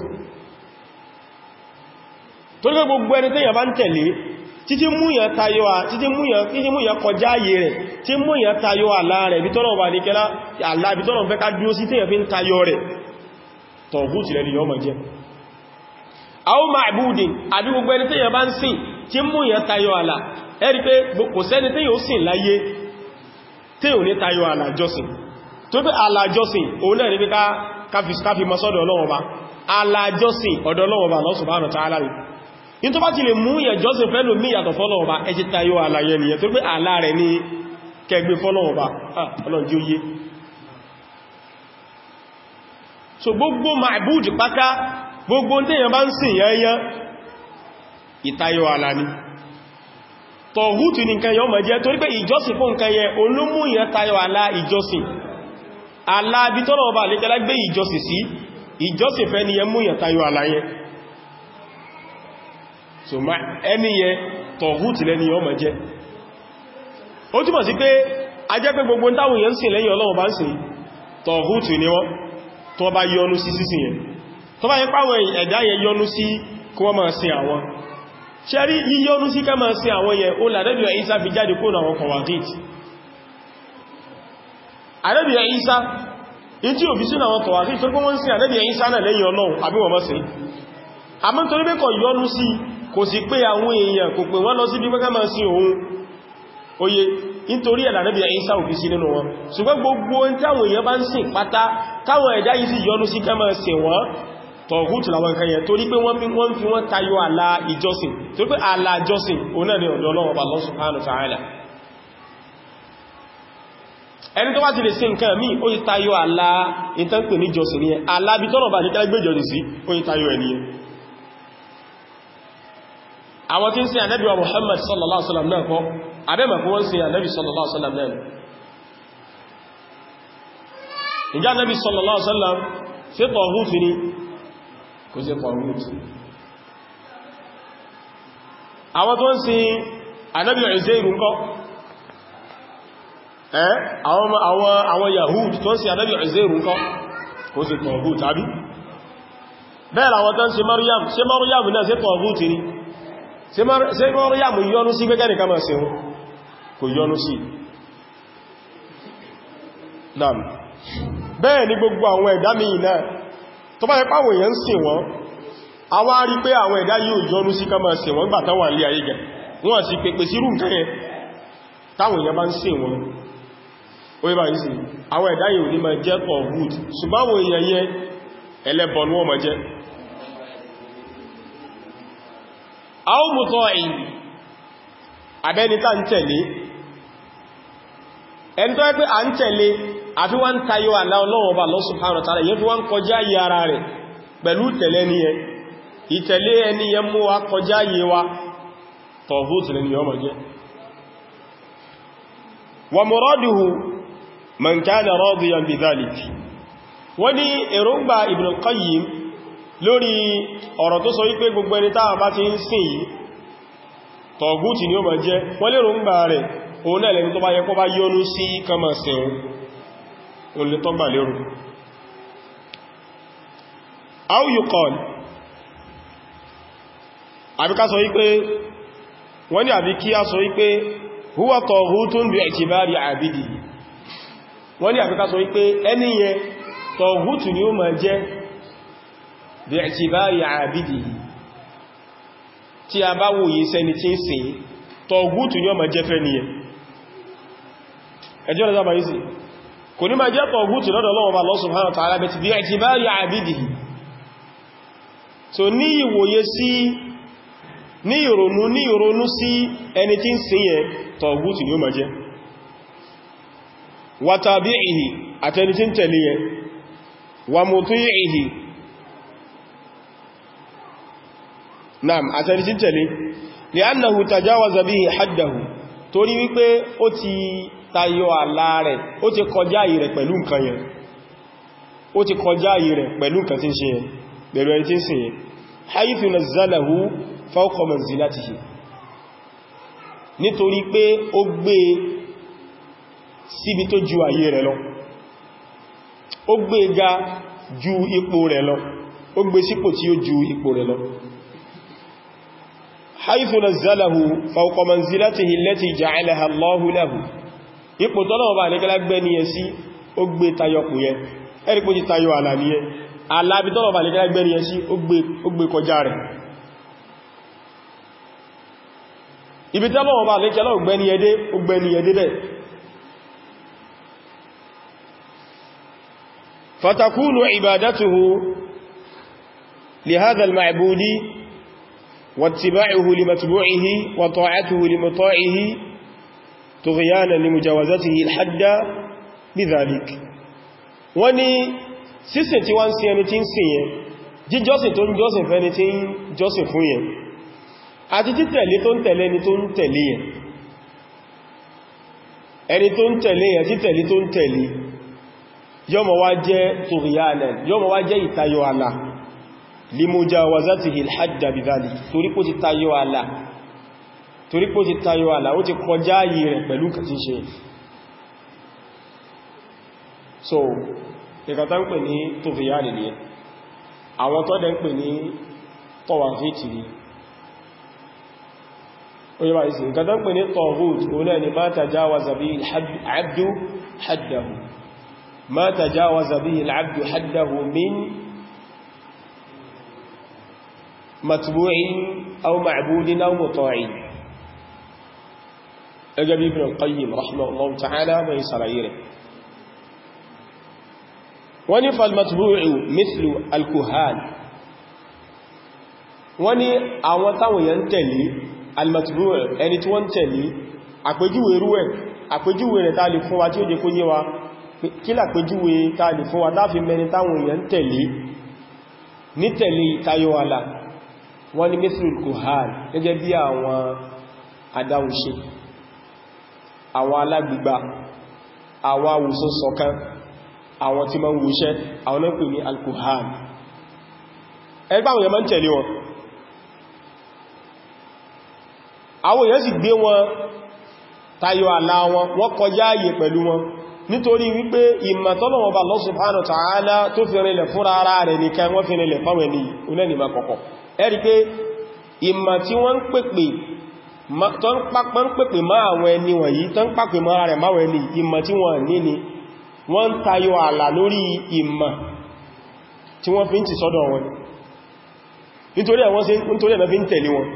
tó lé gbogbo ẹni tí yẹn bá ń tẹ̀lé títí mú yẹn kọjá yìí rẹ̀ tí mú yẹn tayọ àlà rẹ̀ bí tọ́lọ̀ wà ní kẹ́lá àlà bí tọ́lọ̀ fẹ́ ká dúró sí tí yẹn fi ń tayọ rẹ̀ tọ̀gútù lẹ́ni yẹn ọmọ jẹ́ aw ma'budin àbí gbogbo ẹni tí yẹn bá ń sìn tí mú yẹn tayọ àlà ẹ̀rí pé kò sẹ́ni tí yóò sìn láyé tí yóò ní tayọ àlà jọ́sìn tó pé àlà jọ́sìn òun náà ní pé káfí mọ́sọ́dọ̀ Ọlọ́run Ọba àlà jọ́sìn ọ̀dọ̀ Ọlọ́run Ọba Allah subhanahu wa ta'ala ní tó bá ti lè mú yẹn jọ́sìn fẹ́ lómi yàtọ̀ fọ́lọ́run Ọba ẹ ti tayọ àlà yẹn nìyẹn tó pé àlà rẹ̀ ní kẹgbẹ́ fọ́lọ́run Ọba Ọlọ́run jí ó yé so gbogbo ma'bud pátá gbogbo tí èyàn bá ń sìn yẹnyẹn ìtayọ àlà ni tọ̀hútù ní nǹkan yọ mọ̀ jẹ́ torí pé ìjọsìn fún nǹkan yẹ olómú ìyẹn tayọ àlà ìjọsìn àlà bí tọ́lọ̀ ọba àlékẹ́lá gbé ìjọsìn sí ìjọsìn fẹ́ ni yẹ mú ìyẹn tayọ àlà yẹn so ma ẹni yẹ tọ̀hútù lẹ́ni yọ mọ̀ jẹ́ ó túnmọ̀ sí pé a jẹ́ pé gbogbo táwọn èèyàn sìn lẹ́yìn Ọlọ́run bá ń sìn tọ̀hútù ni wọ́n tó bá yọnú sí sísìn yẹn tó bá yẹ páwọn ẹ̀dá yẹn yọnú sí kí wọ́n máa sin àwọn ṣe rí yíyọnú sí ká máa sin àwọn yẹn ó l'Ànábì Ìsá fi jáde kó náà kọwàgít Ànábì Ìsá in tí ò fi sínú àwọn kọwàgít tó kó wọ́n sin Ànábì Ìsá náà lẹ́yìn Ọlọ́run àbí wọ́n mọ́ sí àmọ́ torí pé kò yọnú sí kò sì pé àwọn èèyàn kò pè wọ́n lọ sí bí pé ká máa sin òun oye nítorí ẹ̀lá Ànábì Ìsá ò fi sí nínú wọn ṣùgbọ́n gbogbo ohun tí àwọn èèyàn bá ń sìn pátá táwọn ẹ̀dá yìí sì yọnú sí ká máa sìn wọ́n tọ̀gútù làwọn nǹkan yẹn torí pé wọ́n fi wọ́n tayọ àlà ìjọsìn torí pé àlà ìjọsìn òun náà ni ọ̀dọ̀ Ọlọ́run Ọba Allah subhanahu wa ta'ala ẹni tó bá ti lè ṣe nǹkan míì ó yí tayọ àlà ìtànpè ní ìjọsìn ní àlà bí tọ́nà bá ní kẹ́lẹ́ gbé ìjọsìn sí ó yí tayọ ẹniyẹn àwọn tí ń sin Ànábì wa Muhammad sallallahu alaihi wasallam náà kọ́ abẹ́mọ̀ kó wọ́n sin Ànábì sallallahu alaihi wasallam náà ìjá Ànábì sallallahu alaihi wasallam sí tọ̀gútù ni kò sí tọ̀gútù àwọn tó ń sin Ànábì Uzairu ńkọ́ àwọn Yahud tó ń sin Ànábì Uzairu ńkọ́ kò sí tọ̀gútù tàbí bẹ́ẹ̀ àwọn tó ń sin Maryam ṣe Maryam náà sí tọ̀gútù ni ṣe Maryam yọnú sí gbẹ́gẹ́ nìkan máa sin kò yọnú sí náà bẹ́ẹ̀ ni gbogbo àwọn ẹ̀dá míì náà tó bá yẹpá àwọn èèyàn sìn wọ́n a wá rí pé àwọn ẹ̀dá yóò yọnú sí ká máa sìn wọ́n gbà táwọn alẹ́ ayé gẹ̀ wọ́n sì pèpè sí rú nǹkan yẹn táwọn èèyàn bá ń sìn wọ́n ó yẹ bá yìí sí àwọn ẹ̀dá yóò ní máa jẹ́ tọ̀gútù ṣùgbọ́n àwọn èèyàn yẹn ẹlẹ́bọ ni wọ́n máa jẹ́ àwọn mùtọ́ ẹ̀yìn abẹ́ni tá ń tẹ̀lé ẹni tó yẹ pé à ń tẹ̀lé àfi wọ́n ń tayọ àlà Ọlọ́run Ọba Allah subhanahu wa ta'ala yẹn fi wọ́n kọjá yí ara rẹ̀ pẹ̀lú tẹ̀lé ní ẹ ìtẹ̀lé ẹni yẹn mú wa kọjá yí wa tọ̀gútù lẹ́ni ọmọ jẹ́ wa muraduhu man kana radiyan bi dhalik wọ́n ní èròǹgbà Ibn al-Qayyim lórí ọ̀rọ̀ tó sọ wípé gbogbo ẹni táà bá ti ń sìn yìí tọ̀gútù ni ó máa jẹ́ wọ́n lè ròǹgbà rẹ̀ òun náà lẹ́ni tó bá yẹ kó bá yọ́nú sí kama sẹ̀rún òun lè tọ́gbà lérò aw yuqal àbí ká sọ wípé wọ́n ní àbí kí a sọ wípé huwa taghutun bi i'tibari abidi wọ́n ní àbí ká sọ wípé ẹni yẹn tọ̀gútù ni ó máa jẹ́ bi'tibari 'abidihi tí a bá wòye sẹ́ni tí ń sìn tọ̀gútù ni ó máa jẹ́ fẹ́ nìyẹn ẹjọ́ lọ́zọ́ bá yìí sí kò ní máa jẹ́ tọ̀gútù lọ́dọ̀ Allah subhanahu wa ta'ala bi'tibari 'abidihi so ní ìwòye sí ní ìrònú sí ẹni tí ń sìn yẹn tọ̀gútù ni ó máa jẹ́ wa tabi'ihi àtẹni tí ń tẹ̀lé yẹn wa muti'ihi naam àtẹni tí ń tẹ̀lé li'annahu tajawaza bihi haddahu torí wípé ó ti tayọ àlà rẹ̀ ó ti kọjá àyè rẹ̀ pẹ̀lú nǹkan yẹn ó ti kọjá àyè rẹ̀ pẹ̀lú nǹkan tí ń ṣe yẹn pẹ̀lú ẹni tí ń sìn yẹn haythu nazzalahu fawqa manzilatihi nítorí pé ó gbé síbi tó ju àyè rẹ̀ lọ ó gbé ga ju ipò rẹ̀ lọ ó gbé sípò tí ó ju ipò rẹ̀ lọ haythu nazzalahu fawqa manzilatihi allati ja'alaha Allahu lahu ipò tọ́lọ̀ ọba àníkẹ́lá gbẹ́ ní ẹ sí ó gbé tayọ pò yẹ ẹ̀rí pò ti tayọ àlà ní ẹ alábi tọ́lọ̀ ọba àníkẹ́lá gbẹ́ ní ẹ sí ó gbé kọjá rẹ̀ ibi tọ́lọ̀ ọba àníkẹ́lá gbẹ́ ní ẹdé ó gbẹ́ ní ẹdé bẹ́ẹ̀ fatakunu ibadatuhu lihadha al-ma'budi wattiba'uhu limatbu'ihi wa ta'atuhu limuta'ihi طغيانا لمجاوزته الحد بذلك wọ́n ní sísìn tí wọ́n sí ẹni tí ń sìn yẹn jíjọ́sìn tó ń jọ́sìn fẹ́ni tí ń jọ́sìn fún yẹn àti títẹ̀lé tó ń tẹ̀lé ẹni tó ń tẹ̀lé yẹn ẹni tó ń tẹ̀lé yẹn títẹ̀lé tó ń tẹ̀lé yọ́mọ̀ wá jẹ́ طغيانا yọ́mọ̀ wá jẹ́ ìtayọ àlà limujawazatihi الحد بذلك torí kó ti tayọ àlà torí pé ó ti tayọ àlà ó ti kọjá ayé rẹ̀ pẹ̀lú nǹkan tí ń ṣe so ìkàtà ń pè ní tòfìyàní ni àwọn tó dẹ̀ ń pè ní tọwàfíìtì ni ó yẹ bá ìsìn ìkàtà ń pè ní tọ̀hút oní ẹni ma tajawaza bihi al-abdu haddahu ma tajawaza bihi al-abdu haddahu min matbu'in aw ma'budin aw muta'in ẹgbẹ́ bí Ibn al-Qayyim rahimahullahu ta'ala mai sàlàyé rẹ̀ wọ́n ní falmatbu'u mithlu al-kuhan wọ́n ní àwọn táwọn yẹn tẹ̀lé al-matbu'u ẹni tí wọ́n tẹ̀lé àpèjúwe rú ẹ̀ àpèjúwe rẹ̀ tàà lè fún wa tí ó jẹ kó yé wa kí l'àpèjúwe tàà lè fún wa láfi mẹ́ni táwọn yẹn tẹ̀lé ní tẹ̀lé tayọ àlà wọ́n ní mithlu al-kuhan gẹ́gẹ́ bí àwọn adáhunṣe àwọn alágbígbà àwọn awùsùn sọ̀kan àwọn tí ma ń wùṣẹ́ àwọn náà pè ní al-kuhan ẹgbà àwọn èèyàn máa ń tẹ̀lé wọn àwọn èèyàn sì gbé wọn tayọ àlà wọn wọ́n kọjá ààyè pẹ̀lú wọn nítorí wípé ìmọ̀ tọ́lọ́run Ọba Allah subhanahu wa ta'ala tó fi rinlẹ̀ fúnra ara rẹ̀ nìkan wọ́n fi rinlẹ̀ fáwọn ẹni onẹ́nìmá kọ̀kọ̀ ẹ̀rí pé ìmọ̀ tí wọ́n ń pèpè tó ń pèpè máa àwọn ẹni wọ̀nyí tó ń pàpè mọ́ ara rẹ̀ máwọn ẹni ìmọ̀ tí wọ́n ní ni wọ́n ń tayọ ààlà lórí ìmọ̀ tí wọ́n fi ń ti sọ́dọ̀ wọn nítorí ẹ̀mọ́ fi ń tẹ̀lé wọn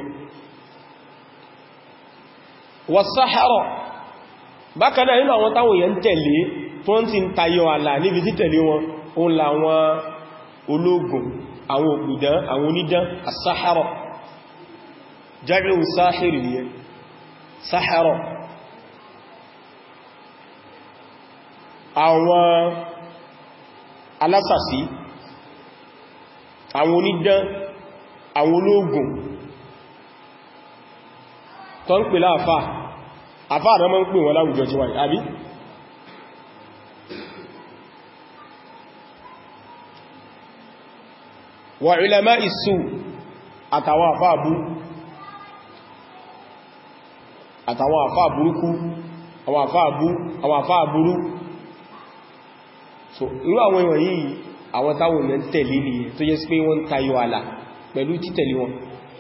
wàsáhárà bákanáà nínú àwọn táwọn èèyàn tẹ̀lé tó ń ti ń tayọ ààlà níbi títẹ̀lé wọn òun làwọn ológun àwọn ògbùdán àwọn onídán àsáhárà jágbẹ̀rún sáhìrì ní ẹ sáhárọ̀ àwọn alásàsí àwọn onídán àwọn ológun tó ń pè láàfà àfà àdá mọ́ ń pè wọn láwùjọ tí wáyé àbí wa ulama isu àtàwọn àfà àbú àtàwọn àfáà burúkú àwọn àfáà bú àwọn àfáà burú so irú àwọn èèyàn yìí àwọn táwọn èèyàn tẹ̀lé ní tó jẹ́ sí pé wọ́n tayọ àlà pẹ̀lú títẹ̀lé wọn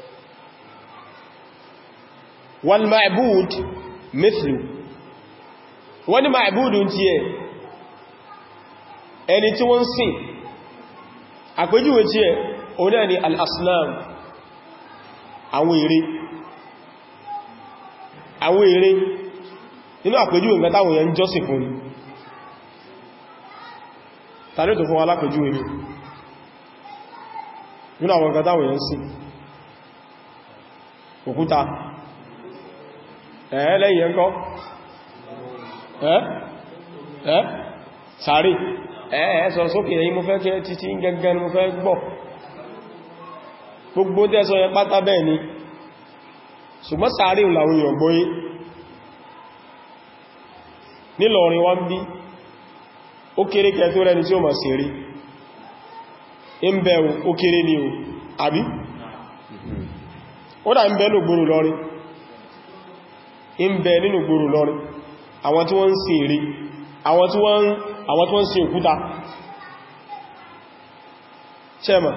wal ma'bud mithlu wọ́n ni ma'bud ń tí ẹ̀ ẹni tí wọ́n sìn àpèjúwe tí ẹ̀ òun náà ni al-asnam àwọn ère nínú àpèjúwe nǹkan táwọn èèyàn jọ́sìn fún ni tàbí tó fún wa lápèjúwe ní nínú àwọn nǹkan táwọn èèyàn sìn òkúta lẹ́yìn ẹ̀kọ́ sàárè sọ sókè ẹ̀yìn mo fẹ́ kí títí gẹ́gẹ́ ni mo fẹ́ gbọ́ gbogbo tẹ́sọ yẹ pátá bẹ́ẹ̀ ni ṣùgbọ́n sàárè làwọn èèyàn gbọ́yé nílọrin wọ́n bí ó kéré kẹ tó rẹni tí ó mọ̀ sí rí ń bẹ ó kéré ní o àbí ó dà ń bẹ lógbòrò lọrin ń bẹ nínú gbòrò lọrin àwọn tí wọ́n ń sin ère àwọn tí wọ́n ń sin òkúta ṣẹ́mà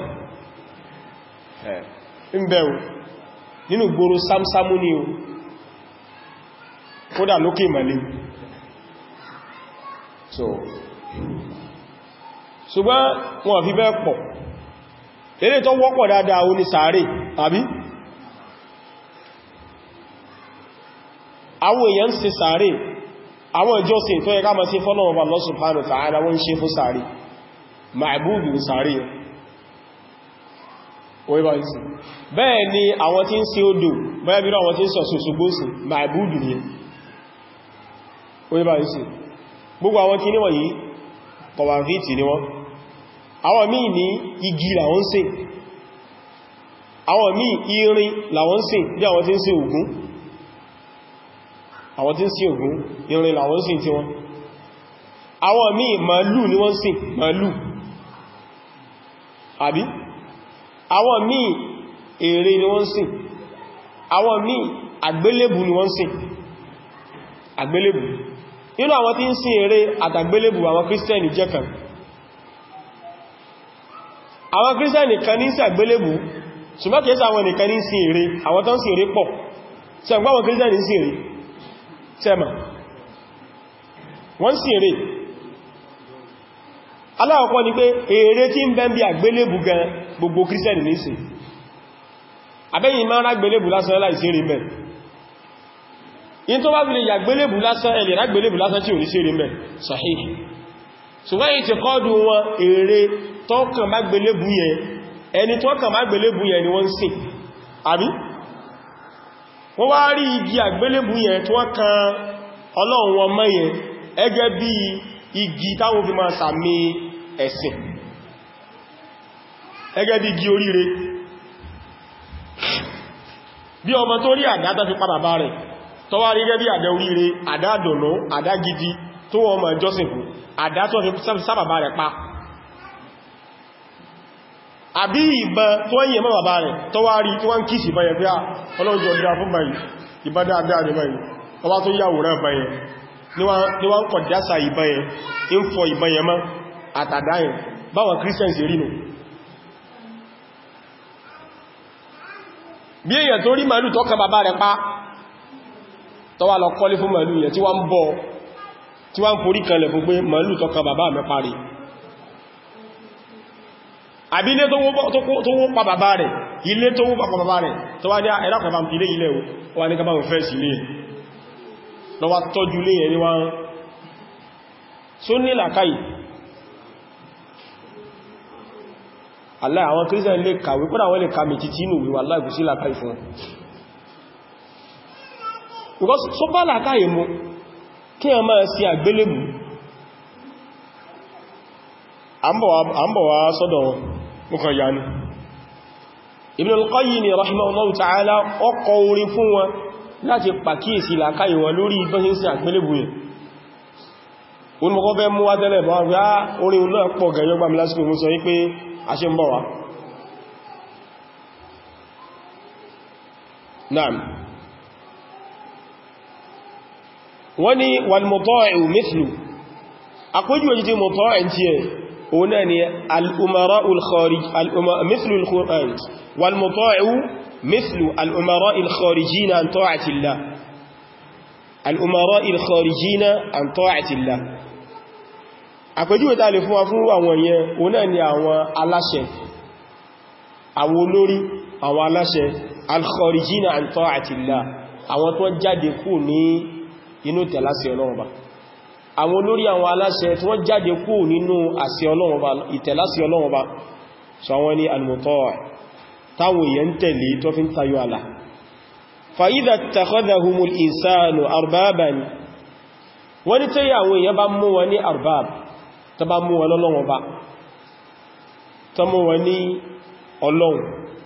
ń bẹ o nínú gbòrò sámsámú ní o kódà lókè ìmọ̀lẹ́ so ṣùgbọ́n wọn fi bẹ́ẹ̀ pọ̀ eré tó wọ́pọ̀ dáadáa ó ní sàárè àbí àwọn èèyàn ṣe sàárè àwọn ìjọsìn tó yẹ ká máa ṣe fọ́lọ́wọ́ Allah subhanahu wa ta'ala wọ́n ṣe fún sàárè ma'budu ní sàárè bẹ́ẹ̀ ni àwọn tí ń ṣe odò bẹ́ẹ̀ bí àwọn tí ń sọ̀sọ̀ ṣùgbósìn ma'budu ní gbogbo àwọn kí ní wọ̀nyí kọwàfíìtì ni wọ́n àwọn míì ní igi làwọn sìn àwọn míì irin làwọn sìn bí àwọn tí ń sìn Ògún àwọn tí ń sìn Ògún irin làwọn sìn tí wọ́n àwọn míì màálù ni wọ́n sìn màálù àbí àwọn míì ère ni wọ́n sìn àwọn míì àgbélébù ni wọ́n sìn àgbélébù nínú àwọn tí ń sin ère àtàgbélébù àwọn kírísítẹ́nì jẹ́ kan àwọn kírísítẹ́nì kan ní sí àgbélébù ṣùgbọ́n kìí sáwọn nìkan ní sin ère àwọn tó ń sin ère pọ̀ tí a gbáwọn kírísítẹ́nì sin ère tẹ́mà wọ́n sin ère aláwọ̀kọ́ ni pé ère tí ń bẹ bí àgbélébù gan gbogbo kírísítẹ́nì ní sin abẹ́yìn máa rágbélébù lásán láìsí ère mẹ́ in tó bá fi lè yàgbélébù lásán ẹ̀lẹ̀ rágbélébù lásán tí ò ní sí rí mẹ́ sàhíhì ṣùgbọ́n yìí ti kọ́dù wọn ère tọ́kàn má gbélébù yẹn ẹni tọ́kàn má gbélébù yẹn ni wọ́n sìn àbí wọ́n wá rí igi àgbélébù yẹn tó kan ọlọ́run wọn mọ́ yẹn ẹgẹ́ bí igi táwọn fi máa sàmì ẹ̀sìn ẹgẹ́ bí igi oríire bí ọmọ tó rí àdá tó fi pa bàbá rẹ̀ tọwà rí gẹ́bí àdá oríire àdá àdọ̀nà àdá gidi tó wọ́n mọ̀ jọ́sìn fún àdá tó fi sábàbá rẹ̀ pa àbí ìbọn tó yẹ mọ́ bàbá rẹ̀ tọwà rí tí wọ́n kìí sí ìbọn yẹn pé ọlọ́jọ́ ọdá fún báyìí ìbọn dáadáa rẹ̀ báyìí ọba tó yàwòrán ìbọn yẹn ni wọ́n kọ̀ dásà ìbọn yẹn ń fọ ìbọn yẹn mọ́ àtàdá yẹn báwọn Christians rí nù bí èyàn tó rí màálù tó kan bàbá rẹ̀ pa tọ́wà lọ kọ́lé fún màálù yẹn tí wọ́n ń bọ́ tí wọ́n ń forí kanlẹ̀ fún pé màálù tó kan bàbá mẹ́ parí àbí ilé tó wó pa bàbá rẹ̀ ilé tó wó pa bàbá rẹ̀ tó wá ní ẹ̀dàkọ̀ọ́bà ilé ilẹ̀ wà ní kábàmù fẹ́ sí ilé lọ́wọ́ tọ́jú ilé yẹn ni wọ́n só ní làkáyì Allah àwọn Christian lè kàwé kódà wọ́n lè ka mẹ́tí tí inú wíwà láìkú sí làkáyì fún because so bá làkáyì mú kí a máa sí àgbélébù àmbọ̀wà sọ́dọ̀ wọn mọ́kàn yà ní Ibn al-Qayyim rahimahullahu ta'ala ọkọ̀ orin fún wọn láti pàkíyèsí làkáyì wọn lórí ìbọ́sí sí àgbélébù yẹn wọn mọ́kọ́ fẹ́ mú wá tẹ́lẹ̀ bá wá orin náà pọ̀ gẹ̀yọ́gbà mi lásìkò mú sọ wípé a ṣe ń bọ̀ wá Naam wọ́n ni wal-muta'u mithlu àpójú ẹjí tí muta'u tí ẹ̀ òun náà ni al-umara'u al-kharij mithlu al-Qur'an wal-muta'u mithlu al-umara'u al-kharijina an ta'atillah al-umara'u al-kharijina an ta'atillah àpèjúwe tá lè fún wa fún àwọn yẹn òun náà ni àwọn aláṣẹ àwọn olórí àwọn aláṣẹ al-kharijina an ta'atillah àwọn tó jáde kú ní inú tẹ̀láṣẹ Ọlọ́run ba àwọn olórí àwọn aláṣẹ tí wọ́n jáde kú nínú àṣẹ Ọlọ́run ba ìtẹ̀láṣẹ Ọlọ́run ba so àwọn ni al-muta' táwọn èèyàn tẹ̀lé tó fi ń tayọ àlà fa idha ittakhadhahumul insanu arbaban wọ́n ní tí àwọn èèyàn bá mú wọn ní arbab tó bá mú wọn lọ́lọ́wọ́ bá tó mú wọn ní Ọlọ́run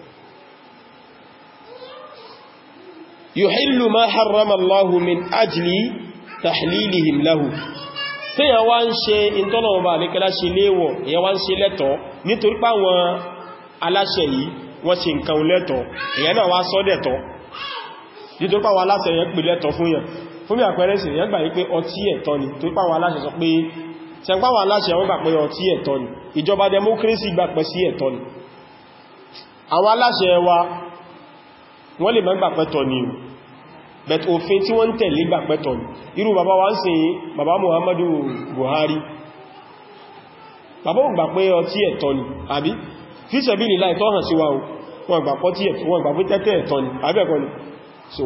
yuhillu ma harrama Allahu min ajli tahlilihim lahu tí yà wá ń ṣe ìtọ́lọ̀wọ́ bá àríkẹ́lá ṣe léèwọ̀ èyà wá ń ṣe lẹ́tọ̀ nítorí pé àwọn aláṣẹ yìí wọ́n ṣe nǹkan lẹ́tọ̀ èyà náà wá sọ́dẹ̀tọ̀ nítorí pé àwọn aláṣẹ yẹn pè lẹ́tọ̀ fún yàn fún mi àpẹẹrẹ sí yẹn gbà wípé ọtí ẹ̀tọ́ ni torí pé àwọn aláṣẹ sọ pé ṣẹ̀gbáwọn aláṣẹ wọ́n gbà pé ọtí ẹ̀tọ́ ni ìjọba democracy gbà pé sí ẹ̀tọ́ ni àwọn aláṣẹ wa wọ́n lè má gbà pẹ́tọ̀ ni but òfin tí wọ́n tẹ̀lé gbà pẹ́tọ̀ ni irú bàbá wa ń sìn bàbá Muhammadu Buhari bàbá ò gbà pé ọtí ẹ̀tọ́ ni àbí fi sabilillah ìtọ́ hàn sí wa wọ́n gbà pọ́ tí ẹ̀tọ́ wọ́n gbà pé tẹ́tẹ́ ẹ̀tọ́ ni àbí ẹ̀kọ́ ni so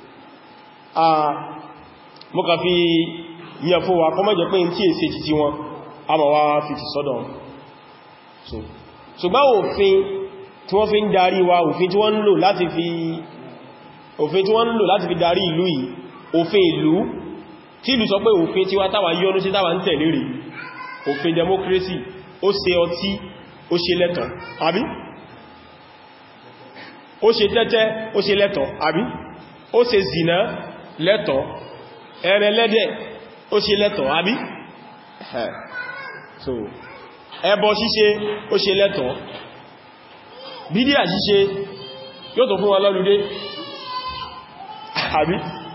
mo kà fi yẹ fún wa kọ́ mọ́ jẹ́ pé tí èsì títí wọn a ma wá fi ti sọ́dọ̀ so ṣùgbọ́n òfin tí wọ́n fi ń darí wa òfin tí wọ́n ń lò láti fi darí ìlú yìí òfin ìlú tí ìlú sọ pé òfin tí wá táwà yọ́nú sí táwà ń tẹ̀lé rí òfin democracy ó ṣe ọtí ó ṣe lẹ́tọ̀ àbí ó ṣe tẹ́tẹ́ ó ṣe lẹ́tọ̀ àbí ó ṣe zina lẹ́tọ̀ ẹrẹlẹ́dẹ̀ ó ṣe lẹ́tọ̀ àbí so ẹbọ ṣíṣe ó ṣe lẹ́tọ̀ bídíà ṣíṣe yóò tó fún wa lọ́lúdé àbí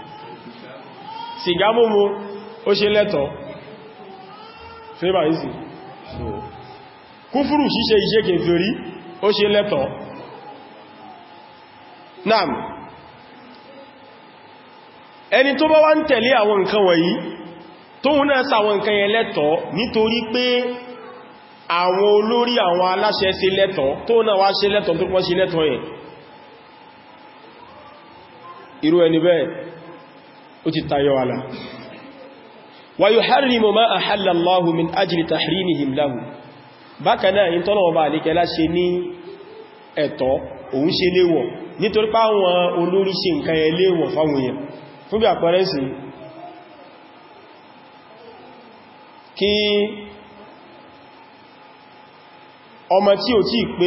sìgá mímu ó ṣe lẹ́tọ̀ fẹ́bà ìsì kúfúrù ṣíṣe iṣẹ́ kèfèrí ó ṣe lẹ́tọ̀ naam ẹni tó bá wá ń tẹ̀lé àwọn nǹkan wọ̀nyí tó ń náà sàwọn nǹkan yẹn lẹ́tọ̀ nítorí pé àwọn olórí àwọn aláṣẹ ṣe lẹ́tọ̀ tó náà wá ṣe lẹ́tọ̀ tó pọ́ ṣe lẹ́tọ̀ yẹn irú ẹni bẹ́ẹ̀ ó ti tayọ àlà wa yuharrimu ma ahalla Allahu min ajli tahrimihim lahu bákan náà in tọ́nà ọba àlékẹ́lá ṣe ní ẹ̀tọ́ òun ṣe léwọ̀ nítorí pé àwọn olórí ṣe nǹkan yẹn léwọ̀ fáwọn èèyàn fún bí àpẹẹrẹ sí kí ọmọ tí ò tí pé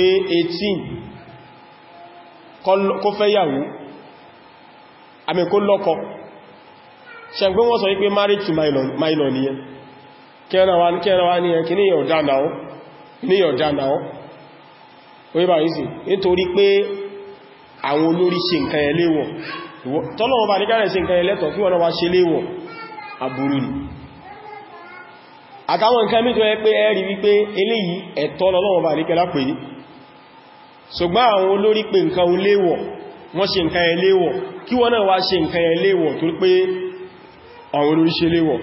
18 kó fẹ́ yàwó àmì kó lọ́kọ ṣẹ̀gbọ́n wọ́n sọ wípé marriage to minor nìyẹn kẹ́ẹ̀rọ wá ní ẹkì ní ọ̀dá náà orí bá yìí sí nítorí pé àwọn olórí ṣe nǹkan ẹ̀ léwọ̀ tọ́lọ́wọ́ bá ní káàrẹ̀ ṣe nǹkan ẹ̀ lẹ́tọ̀ kí wọ́n wá ṣe léwọ̀ aburú ni àtàwọn nǹkan mí tó yẹ pé ẹ̀rí wípé eléyìí ẹ̀tọ́ lọ́wọ́ bá ní kẹ́lá pé ṣùgbọ́n àwọn olórí pé nǹkan léwọ̀ wọ́n ṣe nǹkan ẹ̀ léwọ̀ kí wọ́n náà wá ṣe nǹkan ẹ̀ léwọ̀ tó pé àwọn olórí ṣe léwọ̀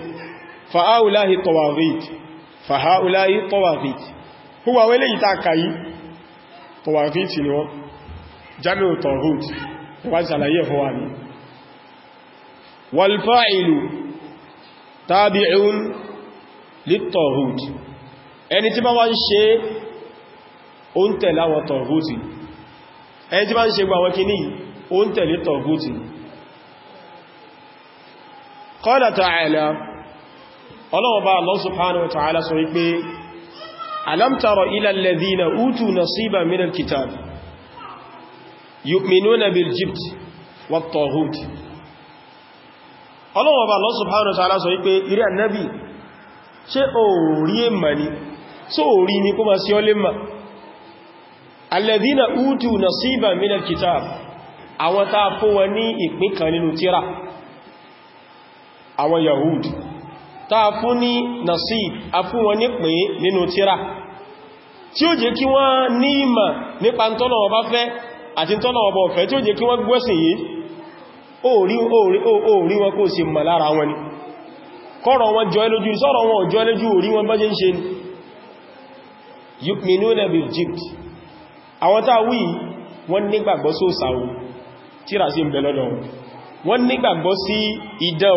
fàháùláhì tọwàfíìt púpọ̀ àwọn eléyìí tá kàyí tọwàfíìt ni wọ́n jami'u tawhid wọ́n ṣàlàyé fún wa ní wal-fa'ilu tabi'un lit-tawhid ẹni tí bá wá ń ṣe ó ń tẹ̀lé àwọn tawhid ẹni tí bá ń ṣe gbà wọn kìíní ó ń tẹ̀lé tawhid qala ta'ala ọlọ́wọ́ bá Allah subhanahu wa ta'ala sọ wípé alam tara ila alladhina utu nasiban min al-kitab yu'minuna bil jibt wat taghut ọlọ́wọ́ bá Allah subhanahu wa ta'ala sọ wípé ìrẹ́ annabi ṣé o rí èmà ni so rí ní kó ma sí ọlé ma alladhina utu nasiban min al-kitab àwọn ta fún wọn ní ìpín kan nínú tírà àwọn Yahudi ta fún ní nasib a fún wọn ní pín nínú tírà tí ó jẹ́ kí wọ́n ní ìmọ̀ nípa tọ́nà ọba fẹ́ àti tọ́nà ọba ọ̀fẹ́ tí ó jẹ́ kí wọ́n gbọ́sìn yìí ó rí wọn kó ṣe mọ̀ lára wọn ni kọ́rọ̀ wọn jọ lójú sọ́rọ̀ wọn jọ lójú orí wọn bá jẹ́ ń ṣe ni yu'minuna bil jibt àwọn tá wí wọ́n nígbàgbọ́ sí òsàwò tíra sí ń bẹ lọ́dọ̀ wọ́n nígbàgbọ́ sí idán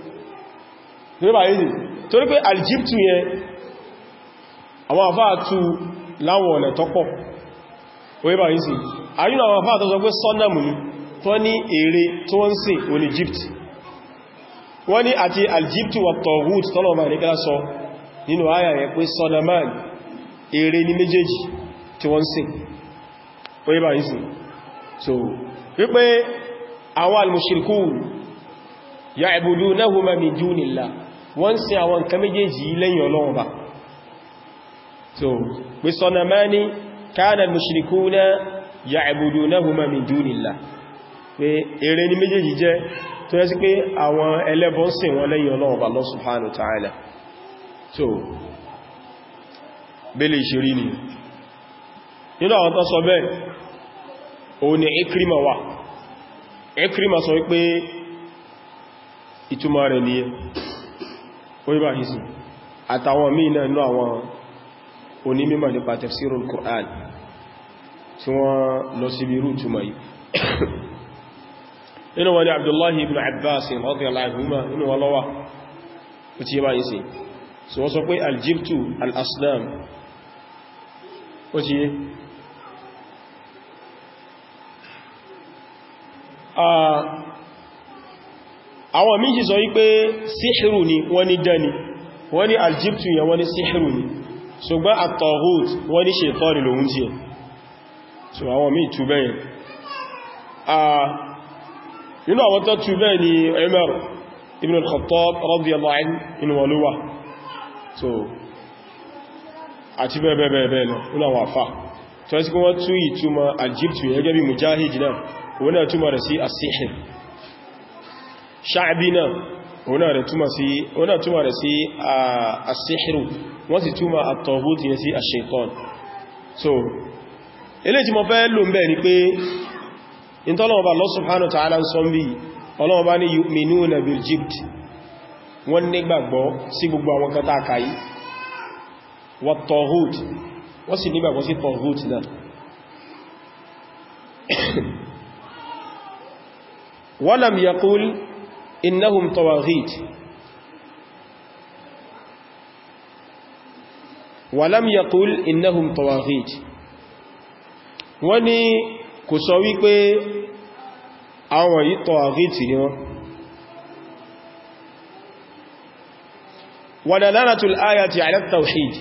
torí pé aljibtu yẹn àwọn àfáà tú láwọn ọ̀nà tọ́pọ̀ orí bá yìí sí àyínà àwọn àfáà tó sọ pé sọ́nàmù ní tó ní ère tó ń sìn òní Egypt wọ́n ní àti aljibtu wa tọ̀hút tọ́lọ̀mà ní kẹ́lá sọ nínú àyà yẹn pé sọ́nàmàn ère ní méjèèjì tí wọ́n sìn orí bá yìí sí so wípé àwọn al-mushrikun ya'budunahuma min dunillah wọ́n sìn àwọn nǹkan méjèèjì lẹ́yìn Ọlọ́run bá so pé sọ́nàmánì kana al-mushrikuna ya'budunahuma min dunillah pé ère ní méjèèjì jẹ́ tó yẹ sí pé àwọn ẹlẹ́bọ sìn wọ́n lẹ́yìn Ọlọ́run bá Allah subhanahu wa ta'ala so bẹ́lẹ̀ ìṣirí ni nínú àwọn tó sọ bẹ́ẹ̀ òun ni Ikrima wà Ikrima sọ wípé ìtumọ̀ rẹ̀ ní oríbà ìsì àtàwọn míì náà inú àwọn onímímọ̀ nípa tafsirul Qur'an tí wọ́n lọ sí bí irú ìtumọ̀ yìí inú wọn ni Abdullahi ibn Abbas radiyallahu anhuma inú wọn lọ́wà ó ti yẹ bá ìsì so wọ́n sọ pé aljibtu al-asnam ó ti yẹ àwọn méjì sọ wípé síhìrù ni wọ́n ní dání wọ́n ní aljibtu yẹn wọ́n ní síhìrù ni ṣùgbọ́n at-taghut wọ́n ní ṣètọ́rì lòun tí ẹ̀ so àwọn méjì tú bẹ́yẹn nínú àwọn tó tú bẹ́ẹ̀ ni Umar ibn al-Khattab radiyallahu anhu inú wọlúwà so àti bẹ́ẹ̀bẹ́ẹ̀bẹ́ẹ̀ lọ nínú àwọn àfà tó ẹ́sì kí wọ́n tú ìtumọ̀ aljibtu yẹn gẹ́gẹ́ bí Mujahid náà òun náà túmọ̀ rẹ̀ sí as-sihr Sha'bi náà òun náà túmọ̀ rẹ̀ sí as-sihru wọ́n sì túmọ̀ at-taghut yẹn sí ash-shaytan so ilé tí mo fẹ́ lò ń bẹ̀ ni pé ìntọ́lọ́wọ́ bá Allah subhanahu wa ta'ala ń sọ bí ọlọ́wọ́ bá ní yu'minuna bil jibt wọ́n nígbàgbọ́ sí gbogbo àwọn kátà kàyí wat-taghut wọ́n sì nígbàgbọ́ sí taghut náà walam yaqul innahum tawaghit walam yaqul innahum tawaghit wọ́n ní kò sọ wípé àwọn yìí tawaghit ni wọ́n wa dalalatul ayati ala at-tawhid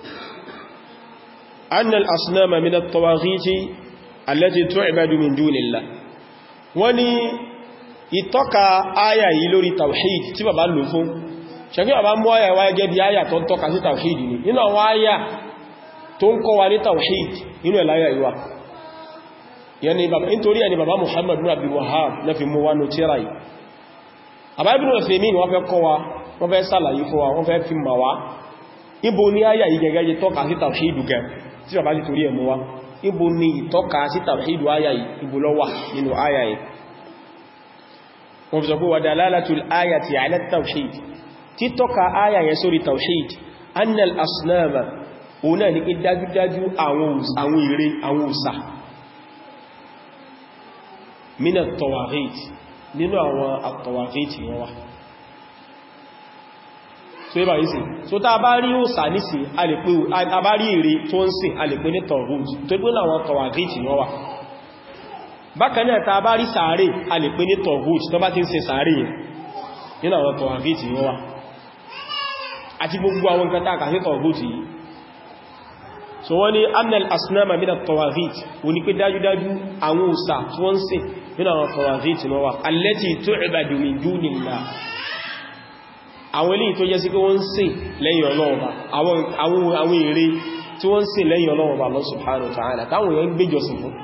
anna al-asnama min at-tawaghit allati tu'badu min dunillah wọ́n ní ìtọ́ka áyà yìí lórí tawhid tí bàbá lò fún ṣẹ́gbé bàbá mú áyà wáyé gẹ́ bí áyà tó ń tọ́ka sí tawhid ní nínú àwọn áyà tó ń kọ́ wa ní tawhid nínú ẹ̀láyà ìwà nítorí ẹni bàbá Muhammad bin Abdul Wahhab na fi mú wa ní tíra yìí àbá Ibn Uthaymeen wọ́n fẹ́ kọ́ wa wọ́n fẹ́ sàlàyé fún wa wọ́n fẹ́ fi mà wá ibo ní áyà yìí gẹ́gẹ́ jẹ́ tọ́ka sí tawhid gẹ́ tí bàbá ti torí ẹ̀ mú wa ibo ní ìtọ́ka sí tawhid áyà yìí ibo ló wà nínú áyà yìí wọ́n fi sọ pé wa dalalatul ayati ala tawhid tí tọ́ka áyà yẹn sórí tawhid annal asnama òun náà ní pé dájúdájú àwọn ère àwọn òsà mina tawaghit nínú àwọn at-tawaghit wọ́n wà so yíba yìí sí so tá bá rí òsà nísì a bá rí ère tó ń sìn a lè pè ní tawaghit tó gbé àwọn tawaghit wọ́n wà bákan náà ta bá rí sàárè a lè pè ní tawaghut tó bá ti ń ṣe sàárè yẹn nínú àwọn tawaghit wọ́n wà àti gbogbo àwọn nǹkan tàkà sí tawaghut yìí so wọ́n ni annal asnama min at-tawaghit o ní pé dájúdájú àwọn òsà tí wọ́n ń sìn nínú àwọn tawaghit wọ́n wà allati tu'badu min dunillah àwọn eléyìí tó jẹ́ sí pé wọ́n ń sìn lẹ́yìn Ọlọ́run Ọba àwọn ère tí wọ́n ń sìn lẹ́yìn Ọlọ́run Ọba Allah subhanahu wa ta'ala táwọn èèyàn ń gbéjọsìn fún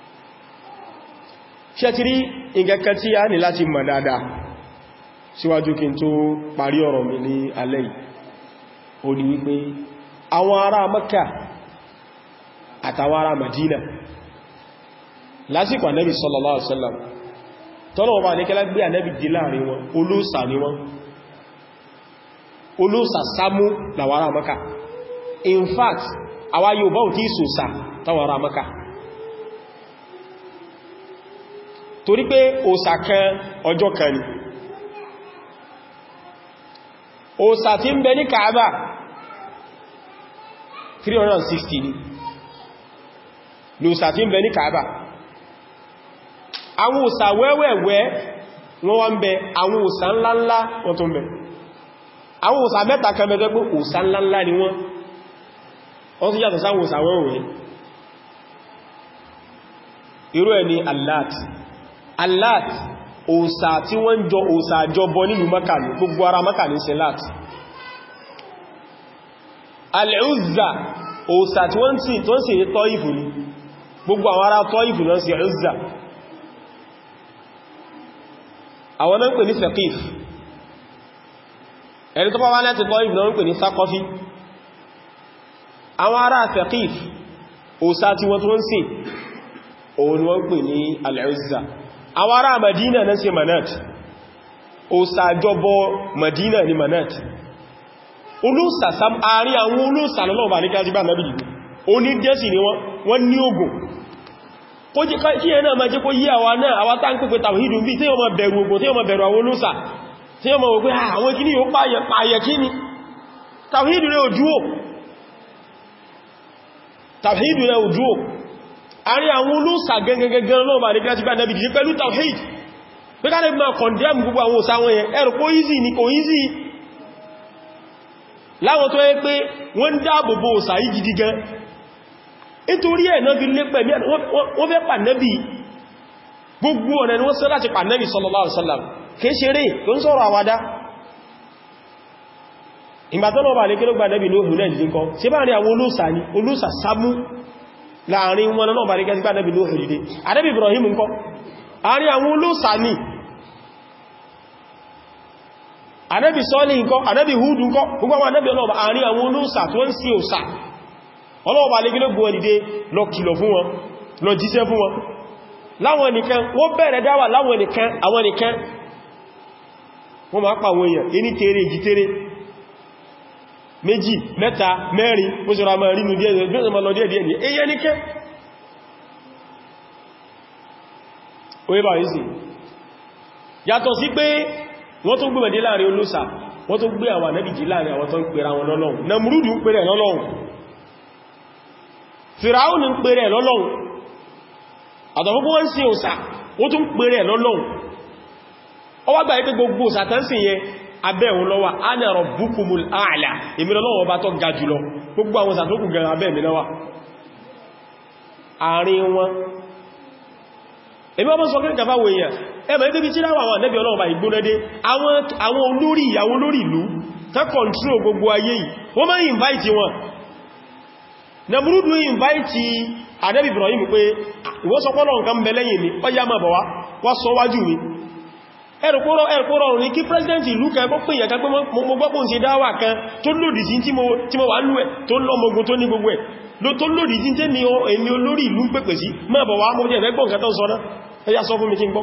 ṣe ti rí ìgẹ́kẹ́ tí a ní láti mọ̀ dáadáa síwájú kí n tó parí ọ̀rọ̀ mi ní alẹ́ yìí ó ní wípé àwọn ará Mẹ́kà àtàwọn ará Madina lásìkò Ànábì sallallahu alaihi wasallam tọ́lọ̀ ọba ní kẹ́lá gbé Ànábì dí láàrin wọn olóòsà ni wọ́n olóòsà sámú làwọn ará Mẹ́kà. In fact àwa Yorùbá ò tí ìsòsà táwọn ará Mẹ́kà, torí pé òsà kan ọjọ́ kan ni. Òsà tí ń bẹ ní Kaaba 360 ni lòsà tí ń bẹ ní Kaaba. Àwọn òsà wẹ́wẹ́wẹ́ wọ́n wá ń bẹ, àwọn òsà ńláńlá wọ́n tó ń bẹ. Àwọn òsà mẹ́ta kan bẹ̀rẹ̀ pé òsà ńláńlá ni wọ́n tó yàtọ̀ sáwọn òsà wẹ́wẹ́. Irú ẹni Allat. Allat òsà tí wọ́n ń jọ òsà àjọbọ nínú Mákà ní gbogbo ara Mákà ní ṣe Lat. Al-Uzza òsà tí wọ́n sì ní Tọ́ìfù ní gbogbo àwọn ará Tọ́ìfù náà sí Uzza. Àwọn náà ń pè ní Saqif, ẹni tó bá wá láti Tọ́ìfù náà ń pè ní Saqafi. Àwọn ará Saqif òsà tí wọ́n tó ń sìn òun wọ́n pè ní Al-Uzza. Àwọn ará Madina náà sí Manat, òsà àjọbọ Madina ní Manat. Olóòsà àárín àwọn olóòsà lọ́lọ́wọ́ bá ní kájí bá nàbí jù oní jẹ́sì ni wọ́n ní ogun kó jẹ́ kí ẹ̀nà máa jẹ́ kó yí àwa náà àwa tá ń pèpè tàwíìdù bí tí wọ́n máa bẹ̀rù ogun tí wọ́n máa bẹ̀rù àwọn olóòsà tí wọ́n máa wò pé àwọn kí ní yóò pààyẹ kí ni tàwíìdù rẹ̀ òjúò àárín àwọn olóòsà gẹ́gẹ́gẹ́ lọ́wọ́ bá ní kájí bá nàbí jù pẹ̀lú tàwíìdù pé ká lè máa kọ̀ndẹ́mù gbogbo àwọn òsà wọn yẹn ẹ̀rù kó easy ni kò easy láwọn tó yẹ pé wọ́n dáàbòbò òsà yìí gidi gan nítorí ẹ̀ náà fi lé pẹ̀lú wọ́n fẹ́ pànẹ́bì gbogbo ọ̀nà ni wọ́n sọ láti pànẹ́bì sallallahu alaihi wasallam kìí ṣeré tó ń sọ̀rọ̀ àwádá ìgbàtọ́nà bà lè kí ló gbà nẹ́bì ní òhun náà jíkọ́ kọ́ ṣe bá rí àwọn olóòsà ní olóòsà sámú láàrin wọn náà bà lè kí gbà nẹ́bì ní òhun jíde Ànábì Ibrahim ńkọ́ àárín àwọn olóòsà ní Ànábì Sọ́lì ńkọ́ Ànábì Húdù ńkọ́ gbogbo àwọn Ànábì ọlọ́ọ̀bà àárín àwọn olóòsà tó ń sí òsà ọlọ́ọ̀bà lè gílé gbọ́ ìdíde lọ kìlọ̀ fún wọn lọ jíṣẹ́ fún wọn láwọn ẹnìkan wọ́n bẹ̀rẹ̀ dáwà láwọn ẹnìkan àwọn ẹnìkan wọ́n máa pàwọn èèyàn ẹni tẹ́rẹ ìjì tẹ́rẹ méjì mẹ́ta mẹ́rin ó ṣọ́ra máa rí nù díẹ̀ yàtọ̀ sí pé wọ́n tó gbé mẹ́dé láàrin olóòsà wọ́n tó gbé àwọn ànábìjì láàrin àwọn tó ń pèrè àwọn lọ́lọ́run Nàmúrúdù ń pèrè lọ́lọ́run Fìráúnù ń pèrè lọ́lọ́run àtọ̀fúnkú wọ́n sí òsà ó tún pèrè lọ́lọ́run ó wá gbà pé gbogbo òsà tán sì yẹn abẹ́ òun lọ́wà ana rabbukumul a'la èmi lọ́lọ́run ọba tó ga jùlọ gbogbo àwọn òsà tó kù gẹ̀rẹ̀ abẹ́ mi lọ́wà àárín wọn èmi ọmọ sọ kí kàfà wò èèyàn ẹmọ̀ ẹgbẹ́ bí tí láwọn àwọn ànẹ́bí ọlọ́ọ̀bá ìgbónẹ́dé àwọn olórí ìlú tán kọ̀ntró gbogbo ayé yìí wọ́n máa invite wọn Nàmúrúdù invite ànẹ́bí Ibrahim pé ìwọ́sọpọ́lọ̀ nǹkan bẹ lẹ́yìn mi ọya máa bọ̀ wá sọ wájú mi ẹ̀rùkúrọ̀ ní kí president ìlú kan kó pè yẹ̀ká pé mo gbọ́pọ̀ sí dáwà kan tó lòdì sí tí mo wà lú ẹ̀ tó lọ́mọgun tó ní gbogbo ẹ̀ tó lòdì sí tí èmi olórí ìlú ń pèpè sí máa bọ̀ wá mọ́ jẹ́ ẹ̀fẹ́gbọ́n nǹkan tó sọ náà ẹ̀yà sọ fún mi kí n gbọ́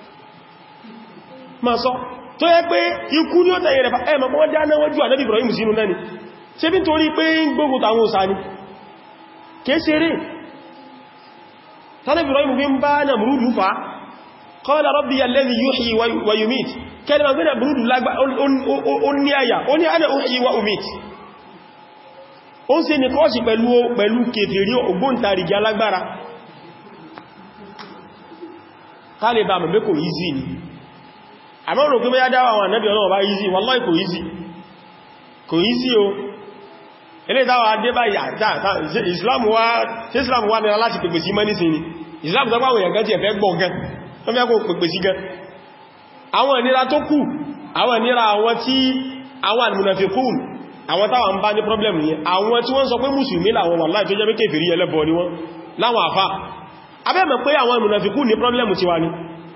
ma sọ tó yẹ pé ikú ní ó tẹ̀yẹ rẹ̀ ẹ̀mọ̀ wọ́n dáná wọ́n jú Ànábì Ibrahim sínú náà ni ṣe bí torí pé ń gbógun tàwọn òsà ni kéṣeré tánàbí Ibrahim fi ń bá Nàmúrúdù fa qala rabbi alladhi yuhyi wa yumit kẹ́lẹ̀ magbé Nàmúrúdù lágbà ó ní àyà ó ní ana uhyi wa umit ó ń ṣe ní kọ́ọ̀ṣì pẹ̀lú kèfèrí ògbóǹtarìgì alágbára kálẹ̀ bá mẹ́bẹ́ kò easy ni àmọ́ rò pé bẹ́yà dáwà àwọn ànábì Ọlọ́run bá easy wallahi kò easy o ilé dáwà adébáyà Islam wá nira láti pèpè sí mẹ́nìsìn ni Islam tó pàwọn èèyàn tí ẹ̀fẹ́ gbọ́ gan tó fẹ́ kó pèpè sí gan àwọn ìnira tó kù àwọn ìnira àwọn tí àwọn almunafiqun àwọn táwọn ń bá ní problem yẹn àwọn tí wọ́n sọ pé mùsùlùmí làwọn wallahi tó jẹ́ pé kèfèrí ẹlẹ́bọ ni wọ́n láwọn àfá abẹ́mọ̀ pé àwọn almunafiqun ní problem ti wá ní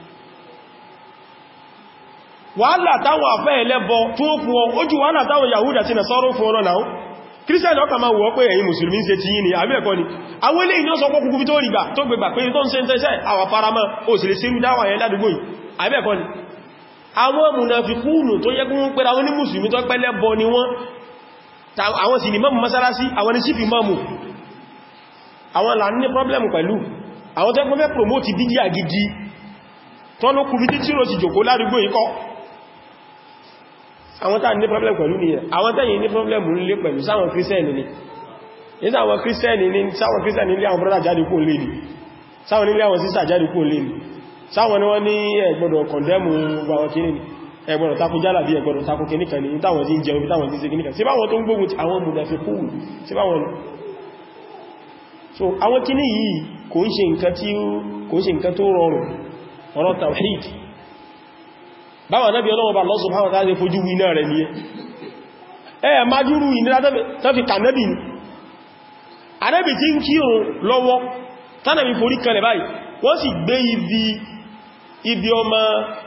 wàhálà táwọn àfẹ́ ẹlẹ́bọ tó fún ọ ojú wàhálà táwọn Yahuda ti Nasara fún ọ náà kírísítẹ̀lì ọkà máa wọ́ pé ẹ̀yin mùsùlùmí ṣe ti yí ni àbí ẹ̀kọ́ ni àwọn ilé ìní ọ̀sọ̀ kúkú tó rí gbà tó gbẹ̀gbà pé tó ń ṣe ń tẹ́ṣẹ́ àwà farama ó sì lè ṣe rú dáwà yẹn ládùgbò yìí àbí ẹ̀kọ́ ni àwọn mùnàfikúnù tó yẹ kún pẹ́ra wọn ní mùsùlùmí tó pẹ́lẹ́ bọ ni wọ́n àwọn sì ní mọ́mù mọ́sálásí àwọn ní sífì mọ́mù àwọn là ní problem pẹ̀lú àwọn tó pẹ́ promote bídíà gidi tó ló kúbi tí ó sì jòkó ládùúgbò ikọ́ àwọn tá ní problem pẹ̀lú nìyẹn àwọn tẹ́yìn ní problem nílé pẹ̀lú sáwọn kírísẹ́nì ni ní sáwọn kírísẹ́nì nílé àwọn brọ́dà jáde kó lè ní sáwọn nílé àwọn sísà jáde kó lè ní sáwọn ni wọ́n ní ẹgbọ́dọ̀ kọ̀ndẹ́mù gbàwọn kìíní ni ẹgbọ́dọ̀ takú jálà bí ẹgbọ́dọ̀ takú kìíníkan ní táwọn tí ń jẹun táwọn tí ń ṣe kìíníkan sí báwọn tó ń gbógun ti àwọn mùnáfíkùn sí báwọn so àwọn kìíní yìí kò ń ṣe nǹkan tó rọrùn ọ̀rọ̀ tawhid báwọn Ànábì Ọlọ́run bá Allah subhanahu wa ta'ala fojú wí náà rẹ̀ ní ẹ májúrú ìnira tó fi kànẹ́bì ní Ànábì tí ń kírun lọ́wọ́ tánàbí forí kalẹ̀ báyìí wọ́n sì gbé ibi ọmọ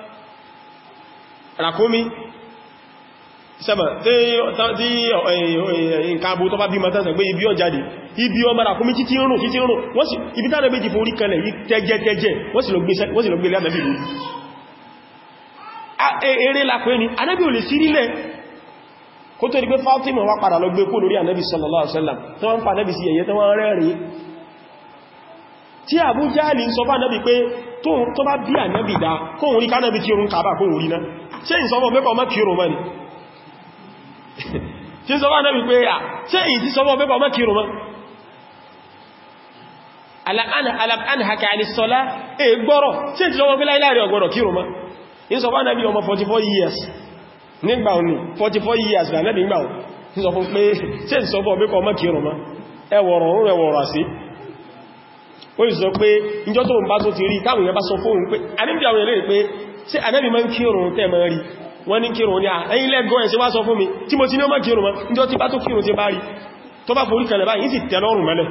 ràkúnmí sẹ́bà tí nǹkan abú tó bá bí mọ́tánṣẹ̀ gbé ibi ọjáde ibi ọmọ ràkúnmí títí rùn wọ́n sì ibi tánàbí ti forí kalẹ̀ yí tẹ́jẹ́tẹ́jẹ́ wọ́n sì lọ gbé lé Ànábì lórí eré lápẹ́ ni Ànábì ò lè sí nílẹ̀ kó tó di pé Fátímà wá padà lọ gbé kó lórí Ànábì sallallahu alaihi wasallam tó wọ́n pa Ànábì sí ẹ̀yẹ tó wọ́n rẹ́rìn tí Abu Jahli sọ fún Ànábì pé tó bá bí Ànábì dá kóhun rí kánàbì kí orun kàbà kóhun rí náà ṣe ìsọfọ́ mẹ́kọ̀ọ́ mọ́ kí orun mọ́ ni tí sọ fún Ànábì pé ṣe ìsí sọfọ́ mẹ́kọ̀ọ́ mọ́ kí orun mọ́ al'anhaka anisọ́lá gbọ́rọ̀ tí ti lọ́wọ́ pílá ìlàrí ọgbọ̀rọ̀ kí orun mọ́ in sọ fún Ànábì ọmọ 44 years nígbà òní 44 years Ànábì nígbà òní sọ fún pé ṣe ìsọfọ́ mẹ́kọ̀ọ́ mọ́ kí orun mọ́ ẹwọ̀rọ̀ àsí ó sọ pé ìjọ tó ń bá tó ti rí káwọn èèyàn bá sọ fóòrùn pé Ànábì àwọn èlé pé ṣé Ànábì máa ń kírun tẹ́ máa rí wọ́n ní kírun ní ẹ̀yìn lẹ́gọ́ ẹ̀ sí wá sọ fún mi tí mo ti ní ọmọ kírun mọ́ ìjọ tí bá tó kírun tí bá rí tó bá forí kalẹ̀ báyìí sì tẹ́ lọ́rùn mẹ́lẹ̀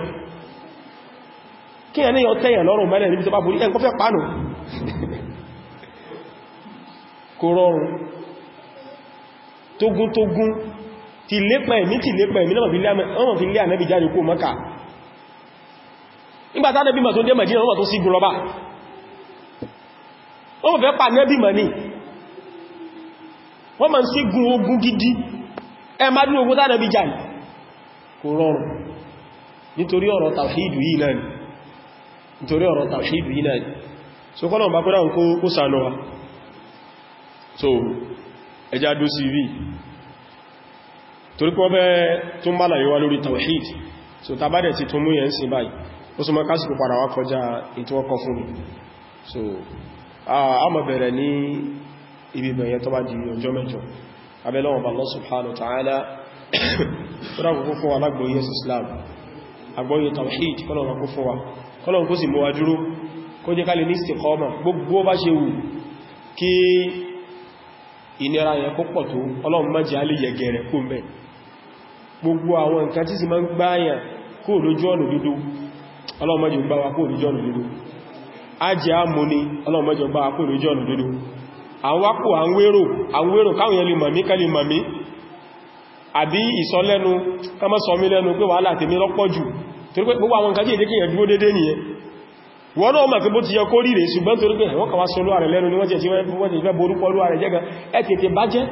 kí ẹni yọ tẹ́yàn lọ́rùn mẹ́lẹ̀ níbi tó bá forí ẹ̀ kọfẹ́ pánù kò rọrùn tógún ti lépẹ̀ mí náà fi lé Ànábì jáde kó Mákà nígbàtá nẹ́bí ma tó dé Mẹdínà wọ́n tó sí gùn lọ́bá wọ́n fẹ́ pa nẹ́bí mọ̀ ní wọ́n ma ń sí gùn ogun gidi ẹ má dún ogun tá nẹ́bí jà ní kò rọrùn nítorí ọ̀rọ̀ tàwhídù yìí náà ni so kọ́nà bá kọ́nà kó sànà wa so ẹjá dó sí rí torí pọ́ bẹ́ tó ń bá láyé wá lórí tàwhíd so tàbádẹ̀ ti tó mú yẹn sí báyìí ó súnmọ́ kásìkò padà wá kọjá ètò ọkọ̀ fún mi so a mọ̀ bẹ̀rẹ̀ ní ibi bẹ̀yẹ tó bá di ọjọ́ mẹ́jọ abẹ́lọ́wọ̀n Allah subhanahu wa ta'ala tó dákòókò fún wa lágbóyé Islam agbóyé tawhid kọ́lọ̀wọ̀n kó fún wa kọ́lọ̀wọ̀n kó sì mú wa dúró kó jẹ́ ká lè ní istiqama gbogbo bá ṣe wù kí ìnira yẹn kó pọ̀ tó Ọlọ́run má jẹ́ á lè yẹgẹrẹ kó mẹ́ gbogbo àwọn nǹkan tí sì máa ń gbáyàn kó lójú ọ̀nà dúdú Ọlọ́run má jẹ́ gbá wa kó lójú ọ̀nà dúdú ajẹ́ àmú ní Ọlọ́run má jẹ́ gbá wa kó lójú ọ̀nà dúdú àwọn wákò àwọn wérò káwọn yẹn lè mọ̀mí ká lè mọ̀mí àbí ìsọlẹ́nu ká má sọ mí lẹ́nu pé wàhálà tèmi lọ́pọ̀ jù torí pé gbogbo àwọn nǹkan tí èdèkì yẹn dúró dédé nìyẹn wọ́n náà mọ̀ pé bó ti yẹ kó rí rẹ̀ ṣùgbọ́n torí pé wọ́n kàwà sọ lóàrẹ̀ lẹ́nu ni wọ́n jẹ́ tí wọ́n ti fẹ́ borúkọ lóàrẹ̀ jẹ́gàn ẹ tètè bàjẹ́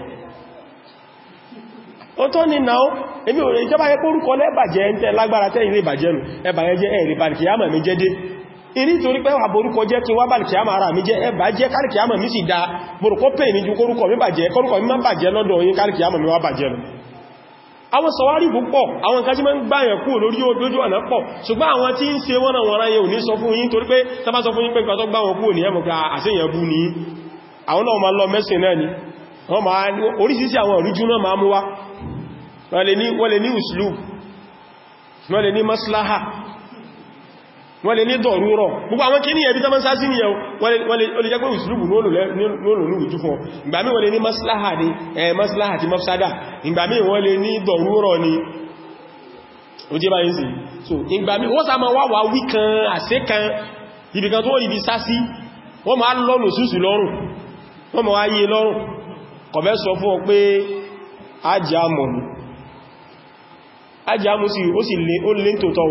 ó tọ́ ní náà èmi ò rẹ̀ ìjọba yẹ kórúkọ lẹ́bàjẹ́ ń tẹ́ lágbára tẹ́ ilé ìbàjẹ́ nù ẹbàyẹ jẹ́ ẹ̀rì bàlìkìyàmà mi jẹ́ dé ìrí torí pé àborúkọ jẹ́ kí wá bàlìkìyàmà ara mi jẹ́ ẹbàjẹ́ kálìkìyàmà mi sì dá borúkọ pè ní ju kórúkọ mi bàjẹ́ kórúkọ mi má bàjẹ́ lọ́dọ̀ yín kálìkìyàmà mi wá bàjẹ́ nù àwọn sọwárí púpọ̀ àwọn kan tí ma ń gbáyàn kú lórí ojú ọ̀nà pọ̀ ṣùgbọ́n àwọn tí ń ṣe wọ́nà wọ́n ráyẹ ò ní sọ fún yín torí pé tàbá sọ fún yín pé nǹkan tó gbá wọn kú ní ẹmọ̀ pé àṣíyàn bú ní àwọn náà ma lọ mẹ́sìn náà ni wọ́n ma oríṣiríṣi àwọn òrújú náà ma mú wá wọ́n lè ní uslub wọ́n lè ní maslaha wọ́n lè ní dọ̀rúrọ̀ gbogbo àwọn kí ní ẹbí tó mọ́ sásí ní ẹ̀ wọ́n lè jẹ́ pé ìsìlúbù lóòrùn ní ìjú fún ọ ìgbàmí wọ́n lè ní maslaha ti mafsada ìgbàmí wọ́n lè ní dọ̀rúrọ̀ ní ojú bá yìí sí so ìgbàmí wọ́n sá ma wá wí kan àṣẹ kan ibi kan tó wọ́n ibi sásí wọ́n ma lọ́nà súsù lọ́rùn wọ́n ma wá yé lọ́rùn kọ̀fẹ́ sọ fún ọ pé ajámù sí ó lé tòótọ́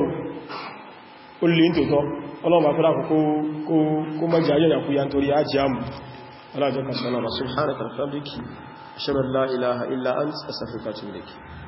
ó lè ń tòótọ́ ọlọ́run bá fẹ́lá kó mọ́jẹ́ ayé ìyàkúyà nítorí ajáàmù alájọ́ kan sọ́nà subhanaka wa bihamdika ashhadu an la ilaha illa anta astaghfiruka wa atubu ilayk.